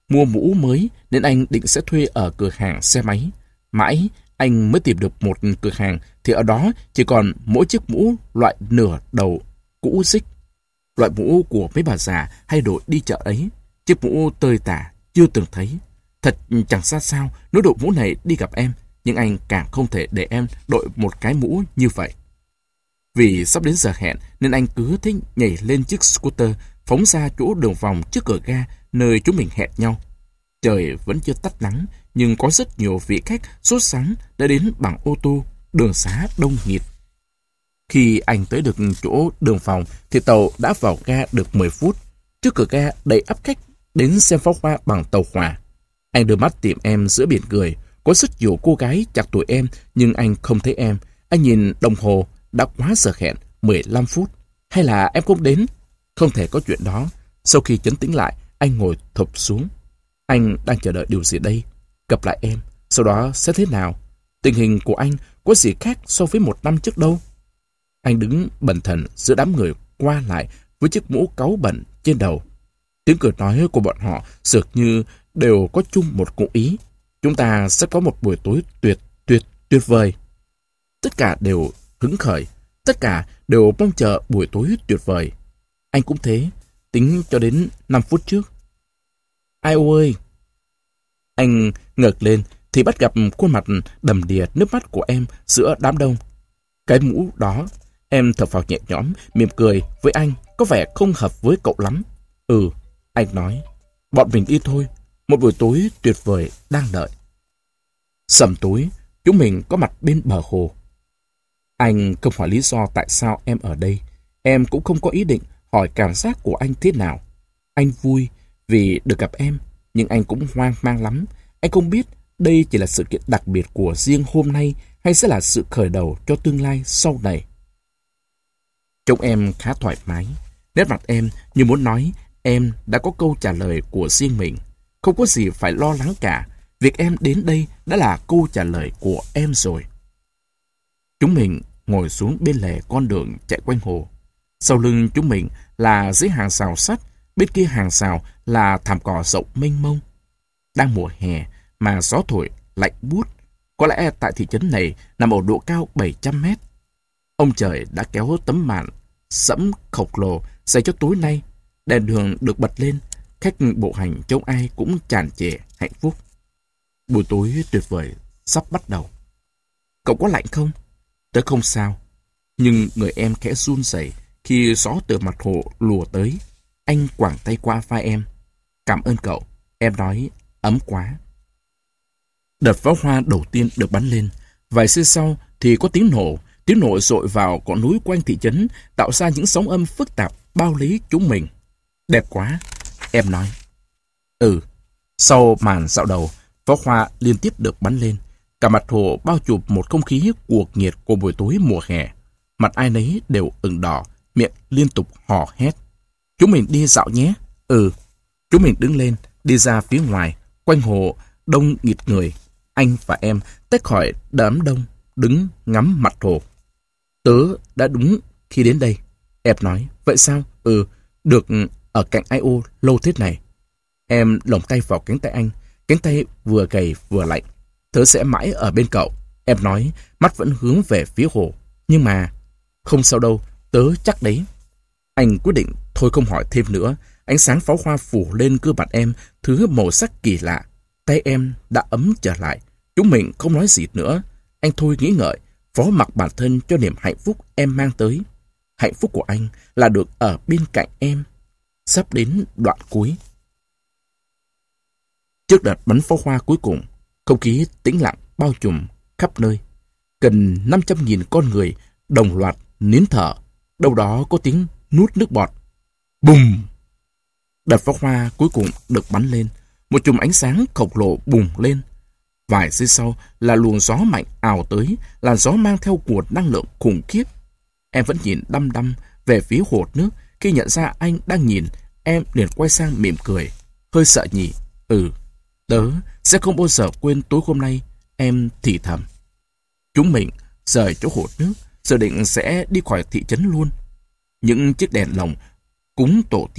mua mũ mới nên anh định sẽ thuê ở cửa hàng xe máy. Mãi anh mới tìm được một cửa hàng thì ở đó chỉ còn mỗi chiếc mũ loại nửa đầu cũ rích. Loại mũ của mấy bà già hay đội đi chợ ấy. Chiếc mũ tơi tả chưa từng thấy. Thật chẳng xa sao nếu đội mũ này đi gặp em, nhưng anh càng không thể để em đội một cái mũ như vậy. Vì sắp đến giờ hẹn nên anh cứ thích nhảy lên chiếc scooter phóng ra chỗ đường vòng trước cửa ga nơi chúng mình hẹn nhau. Trời vẫn chưa tắt nắng, nhưng có rất nhiều vị khách sốt sắng đã đến bằng ô tô, đường xá đông nghịt. Khi anh tới được chỗ đường vòng thì tàu đã vào ga được mười phút. Trước cửa ga đầy ắp khách đến xem pháo hoa bằng tàu hỏa. Anh đưa mắt tìm em giữa biển người. Có rất nhiều cô gái chạc tuổi em, nhưng anh không thấy em. Anh nhìn đồng hồ, đã quá giờ hẹn, mười lăm phút. Hay là em không đến? Không thể có chuyện đó. Sau khi trấn tĩnh lại, anh ngồi thụp xuống. Anh đang chờ đợi điều gì đây? Gặp lại em, sau đó sẽ thế nào? Tình hình của anh có gì khác so với một năm trước đâu? Anh đứng bần thần giữa đám người qua lại với chiếc mũ cáu bẩn trên đầu. Tiếng cười nói của bọn họ dường như đều có chung một ngụ ý. Chúng ta sẽ có một buổi tối tuyệt, tuyệt, tuyệt vời. Tất cả đều hứng khởi. Tất cả đều mong chờ buổi tối tuyệt vời. Anh cũng thế, tính cho đến năm phút trước. Ai ơi! Anh ngẩng lên thì bắt gặp khuôn mặt đầm đìa nước mắt của em giữa đám đông. Cái mũ đó, em thở phào nhẹ nhõm, mỉm cười với anh, có vẻ không hợp với cậu lắm. Ừ, anh nói, bọn mình đi thôi, một buổi tối tuyệt vời đang đợi. Sầm tối, chúng mình có mặt bên bờ hồ. Anh không hỏi lý do tại sao em ở đây. Em cũng không có ý định hỏi cảm giác của anh thế nào. Anh vui vì được gặp em, nhưng anh cũng hoang mang lắm. Anh không biết đây chỉ là sự kiện đặc biệt của riêng hôm nay hay sẽ là sự khởi đầu cho tương lai sau này. Trông em khá thoải mái. Nét mặt em như muốn nói em đã có câu trả lời của riêng mình. Không có gì phải lo lắng cả. Việc em đến đây đã là câu trả lời của em rồi. Chúng mình ngồi xuống bên lề con đường chạy quanh hồ. Sau lưng chúng mình là dưới hàng rào sắt, bên kia hàng rào là thảm cỏ rộng mênh mông. Đang mùa hè mà gió thổi lạnh buốt. Có lẽ tại thị trấn này nằm ở độ cao bảy trăm mét. Ông trời đã kéo tấm màn sẫm khổng lồ dành cho tối nay. Đèn đường được bật lên, khách bộ hành trông ai cũng tràn trề hạnh phúc. Buổi tối tuyệt vời sắp bắt đầu. Cậu có lạnh không? Tớ không sao. Nhưng người em khẽ run rẩy khi gió từ mặt hồ lùa tới. Anh quàng tay qua vai em. Cảm ơn cậu. Em nói ấm quá. Đợt pháo hoa đầu tiên được bắn lên. Vài giây sau thì có tiếng nổ. Tiếng nổ dội vào con núi quanh thị trấn, tạo ra những sóng âm phức tạp bao lấy chúng mình. Đẹp quá, em nói. Ừ. Sau màn dạo đầu, pháo hoa liên tiếp được bắn lên. Cả mặt hồ bao trùm một không khí cuồng nhiệt của buổi tối mùa hè. Mặt ai nấy đều ửng đỏ, miệng liên tục hò hét. Chúng mình đi dạo nhé. Ừ. Chúng mình đứng lên, đi ra phía ngoài, quanh hồ đông nghịt người. Anh và em tách khỏi đám đông, đứng ngắm mặt hồ. Tớ đã đúng khi đến đây. Em nói, vậy sao? Ừ, được ở cạnh ai ô lâu thế này. Em lồng tay vào cánh tay anh, cánh tay vừa gầy vừa lạnh. Tớ sẽ mãi ở bên cậu. Em nói, mắt vẫn hướng về phía hồ. Nhưng mà, không sao đâu, tớ chắc đấy. Anh quyết định thôi không hỏi thêm nữa. Ánh sáng pháo hoa phủ lên gương mặt em, thứ màu sắc kỳ lạ. Tay em đã ấm trở lại. Chúng mình không nói gì nữa. Anh thôi nghĩ ngợi, phó mặc bản thân cho niềm hạnh phúc em mang tới. Hạnh phúc của anh là được ở bên cạnh em. Sắp đến đoạn cuối. Trước đợt bắn pháo hoa cuối cùng, không khí tĩnh lặng bao trùm khắp nơi. Gần năm trăm nghìn con người đồng loạt nín thở. Đâu đó có tiếng nuốt nước bọt. Bùm! Đợt pháo hoa cuối cùng được bắn lên. Một chùm ánh sáng khổng lồ bùng lên. Vài giây sau là luồng gió mạnh ào tới, làn gió mang theo nguồn năng lượng khủng khiếp. Em vẫn nhìn đăm đăm về phía hồ nước. Khi nhận ra anh đang nhìn, em liền quay sang mỉm cười. Hơi sợ nhỉ? Ừ, tớ sẽ không bao giờ quên tối hôm nay, em thì thầm. Chúng mình rời chỗ hồ nước, dự định sẽ đi khỏi thị trấn luôn. Những chiếc đèn lồng cúng tổ tiên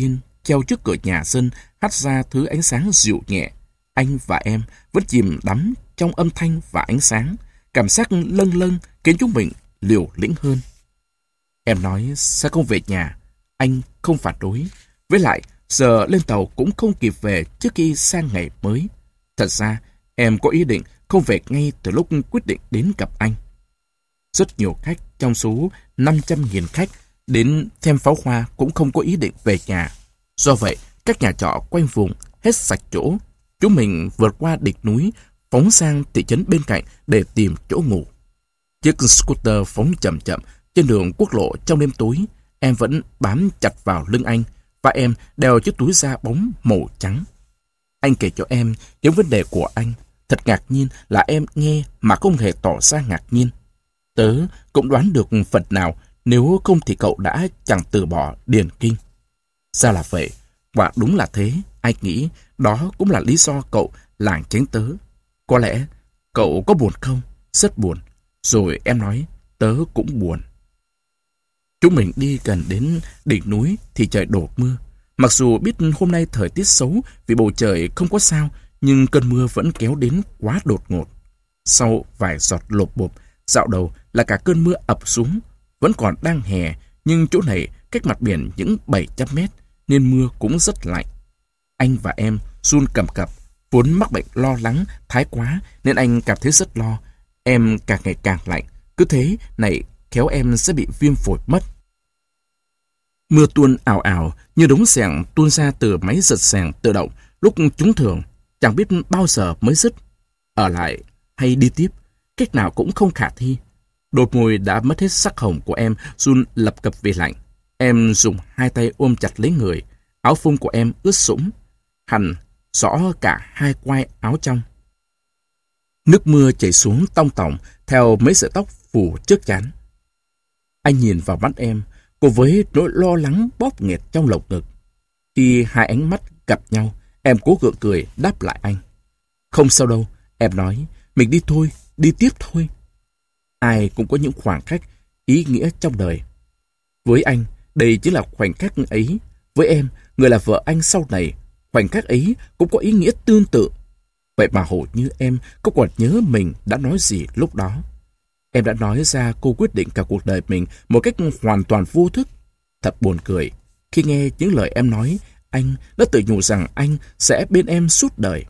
treo trước cửa nhà dân hắt ra thứ ánh sáng dịu nhẹ. Anh và em vẫn chìm đắm trong âm thanh và ánh sáng. Cảm giác lâng lâng khiến chúng mình liều lĩnh hơn. Em nói sẽ không về nhà. Anh không phản đối. Với lại, giờ lên tàu cũng không kịp về trước khi sang ngày mới. Thật ra, em có ý định không về ngay từ lúc quyết định đến gặp anh. Rất nhiều khách trong số năm trăm nghìn khách đến xem pháo hoa cũng không có ý định về nhà. Do vậy, các nhà trọ quanh vùng hết sạch chỗ. Chúng mình vượt qua đỉnh núi, phóng sang thị trấn bên cạnh để tìm chỗ ngủ. Chiếc scooter phóng chậm chậm trên đường quốc lộ trong đêm tối. Em vẫn bám chặt vào lưng anh và em đeo chiếc túi da bóng màu trắng. Anh kể cho em những vấn đề của anh. Thật ngạc nhiên là em nghe mà không hề tỏ ra ngạc nhiên. Tớ cũng đoán được phần nào, nếu không thì cậu đã chẳng từ bỏ điền kinh. Ra là vậy, và đúng là thế. Anh nghĩ đó cũng là lý do cậu lảng tránh tớ. Có lẽ cậu có buồn không? Rất buồn. Rồi em nói, tớ cũng buồn. Chúng mình đi gần đến đỉnh núi thì trời đổ mưa. Mặc dù biết hôm nay thời tiết xấu vì bầu trời không có sao, nhưng cơn mưa vẫn kéo đến quá đột ngột. Sau vài giọt lộp bộp, dạo đầu là cả cơn mưa ập xuống. Vẫn còn đang hè, nhưng chỗ này cách mặt biển những bảy trăm mét, nên mưa cũng rất lạnh. Anh và em run cầm cập, vốn mắc bệnh lo lắng thái quá nên anh cảm thấy rất lo. Em càng ngày càng lạnh, cứ thế này khéo em sẽ bị viêm phổi mất. Mưa tuôn ào ào như đống xèng tuôn ra từ máy giật xèng tự động lúc chúng thường, chẳng biết bao giờ mới dứt. Ở lại hay đi tiếp, cách nào cũng không khả thi. Đột môi đã mất hết sắc hồng của em, run lập cập vì lạnh. Em dùng hai tay ôm chặt lấy người, áo phông của em ướt sũng, hằn rõ cả hai quai áo trong. Nước mưa chảy xuống tong tỏng theo mấy sợi tóc phủ trước trán. Anh nhìn vào mắt em, cùng với nỗi lo lắng bóp nghẹt trong lồng ngực. Khi hai ánh mắt gặp nhau, em cố gượng cười đáp lại anh. Không sao đâu, em nói, mình đi thôi, đi tiếp thôi. Ai cũng có những khoảng khắc ý nghĩa trong đời. Với anh, đây chính là khoảnh khắc ấy. Với em, người là vợ anh sau này, khoảnh khắc ấy cũng có ý nghĩa tương tự. Vậy mà hầu như em không còn nhớ mình đã nói gì lúc đó. Em đã nói ra cô quyết định cả cuộc đời mình một cách hoàn toàn vô thức. Thật buồn cười. Khi nghe những lời em nói, anh đã tự nhủ rằng anh sẽ bên em suốt đời.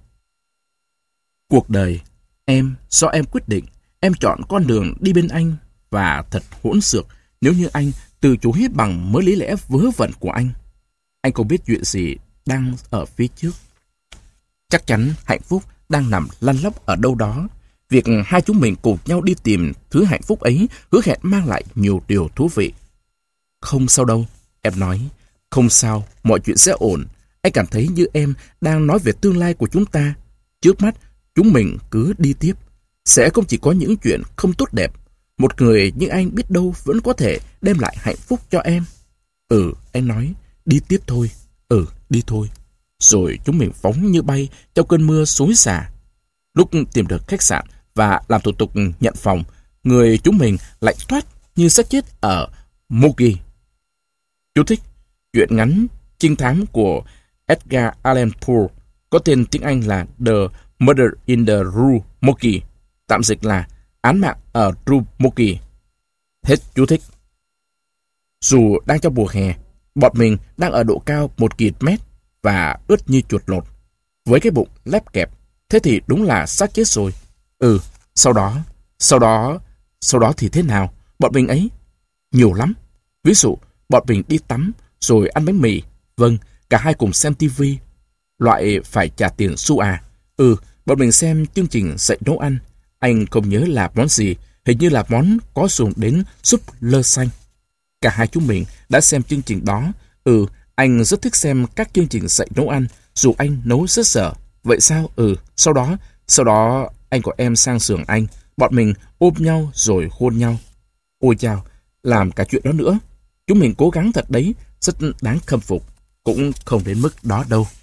Cuộc đời, em, do em quyết định, em chọn con đường đi bên anh, và thật hỗn xược nếu như anh từ chối bằng mới lý lẽ vớ vẩn của anh. Anh không biết chuyện gì đang ở phía trước. Chắc chắn hạnh phúc đang nằm lăn lóc ở đâu đó. Việc hai chúng mình cùng nhau đi tìm thứ hạnh phúc ấy hứa hẹn mang lại nhiều điều thú vị. Không sao đâu, em nói. Không sao, mọi chuyện sẽ ổn. Anh cảm thấy như em đang nói về tương lai của chúng ta. Trước mắt, chúng mình cứ đi tiếp. Sẽ không chỉ có những chuyện không tốt đẹp. Một người như anh biết đâu vẫn có thể đem lại hạnh phúc cho em. Ừ, anh nói, đi tiếp thôi. Ừ, đi thôi. Rồi chúng mình phóng như bay trong cơn mưa xối xả. Lúc tìm được khách sạn và làm thủ tục nhận phòng, người chúng mình lạnh toát như xác chết ở Mogi. Chú thích: truyện ngắn trinh thám của Edgar Allan Poe, có tên tiếng Anh là The Murder in the Rue Mogi, tạm dịch là Án mạng ở Rue Mogi. Hết chú thích. Dù đang trong mùa hè, bọn mình đang ở độ cao một nghìn mét và ướt như chuột lột, với cái bụng lép kẹp. Thế thì đúng là xác chết rồi. Ừ, sau đó, sau đó, sau đó thì thế nào? Bọn mình ấy, nhiều lắm. Ví dụ, bọn mình đi tắm, rồi ăn bánh mì. Vâng, cả hai cùng xem tivi. Loại phải trả tiền xu à? Ừ, bọn mình xem chương trình dạy nấu ăn. Anh không nhớ là món gì, hình như là món có dùng đến súp lơ xanh. Cả hai chúng mình đã xem chương trình đó. Ừ, anh rất thích xem các chương trình dạy nấu ăn, dù anh nấu rất dở. Vậy sao? Ừ, sau đó, sau đó anh của em sang giường anh, bọn mình ôm nhau rồi hôn nhau. Ôi chao, làm cả chuyện đó nữa. Chúng mình cố gắng thật đấy, rất đáng khâm phục. Cũng không đến mức đó đâu.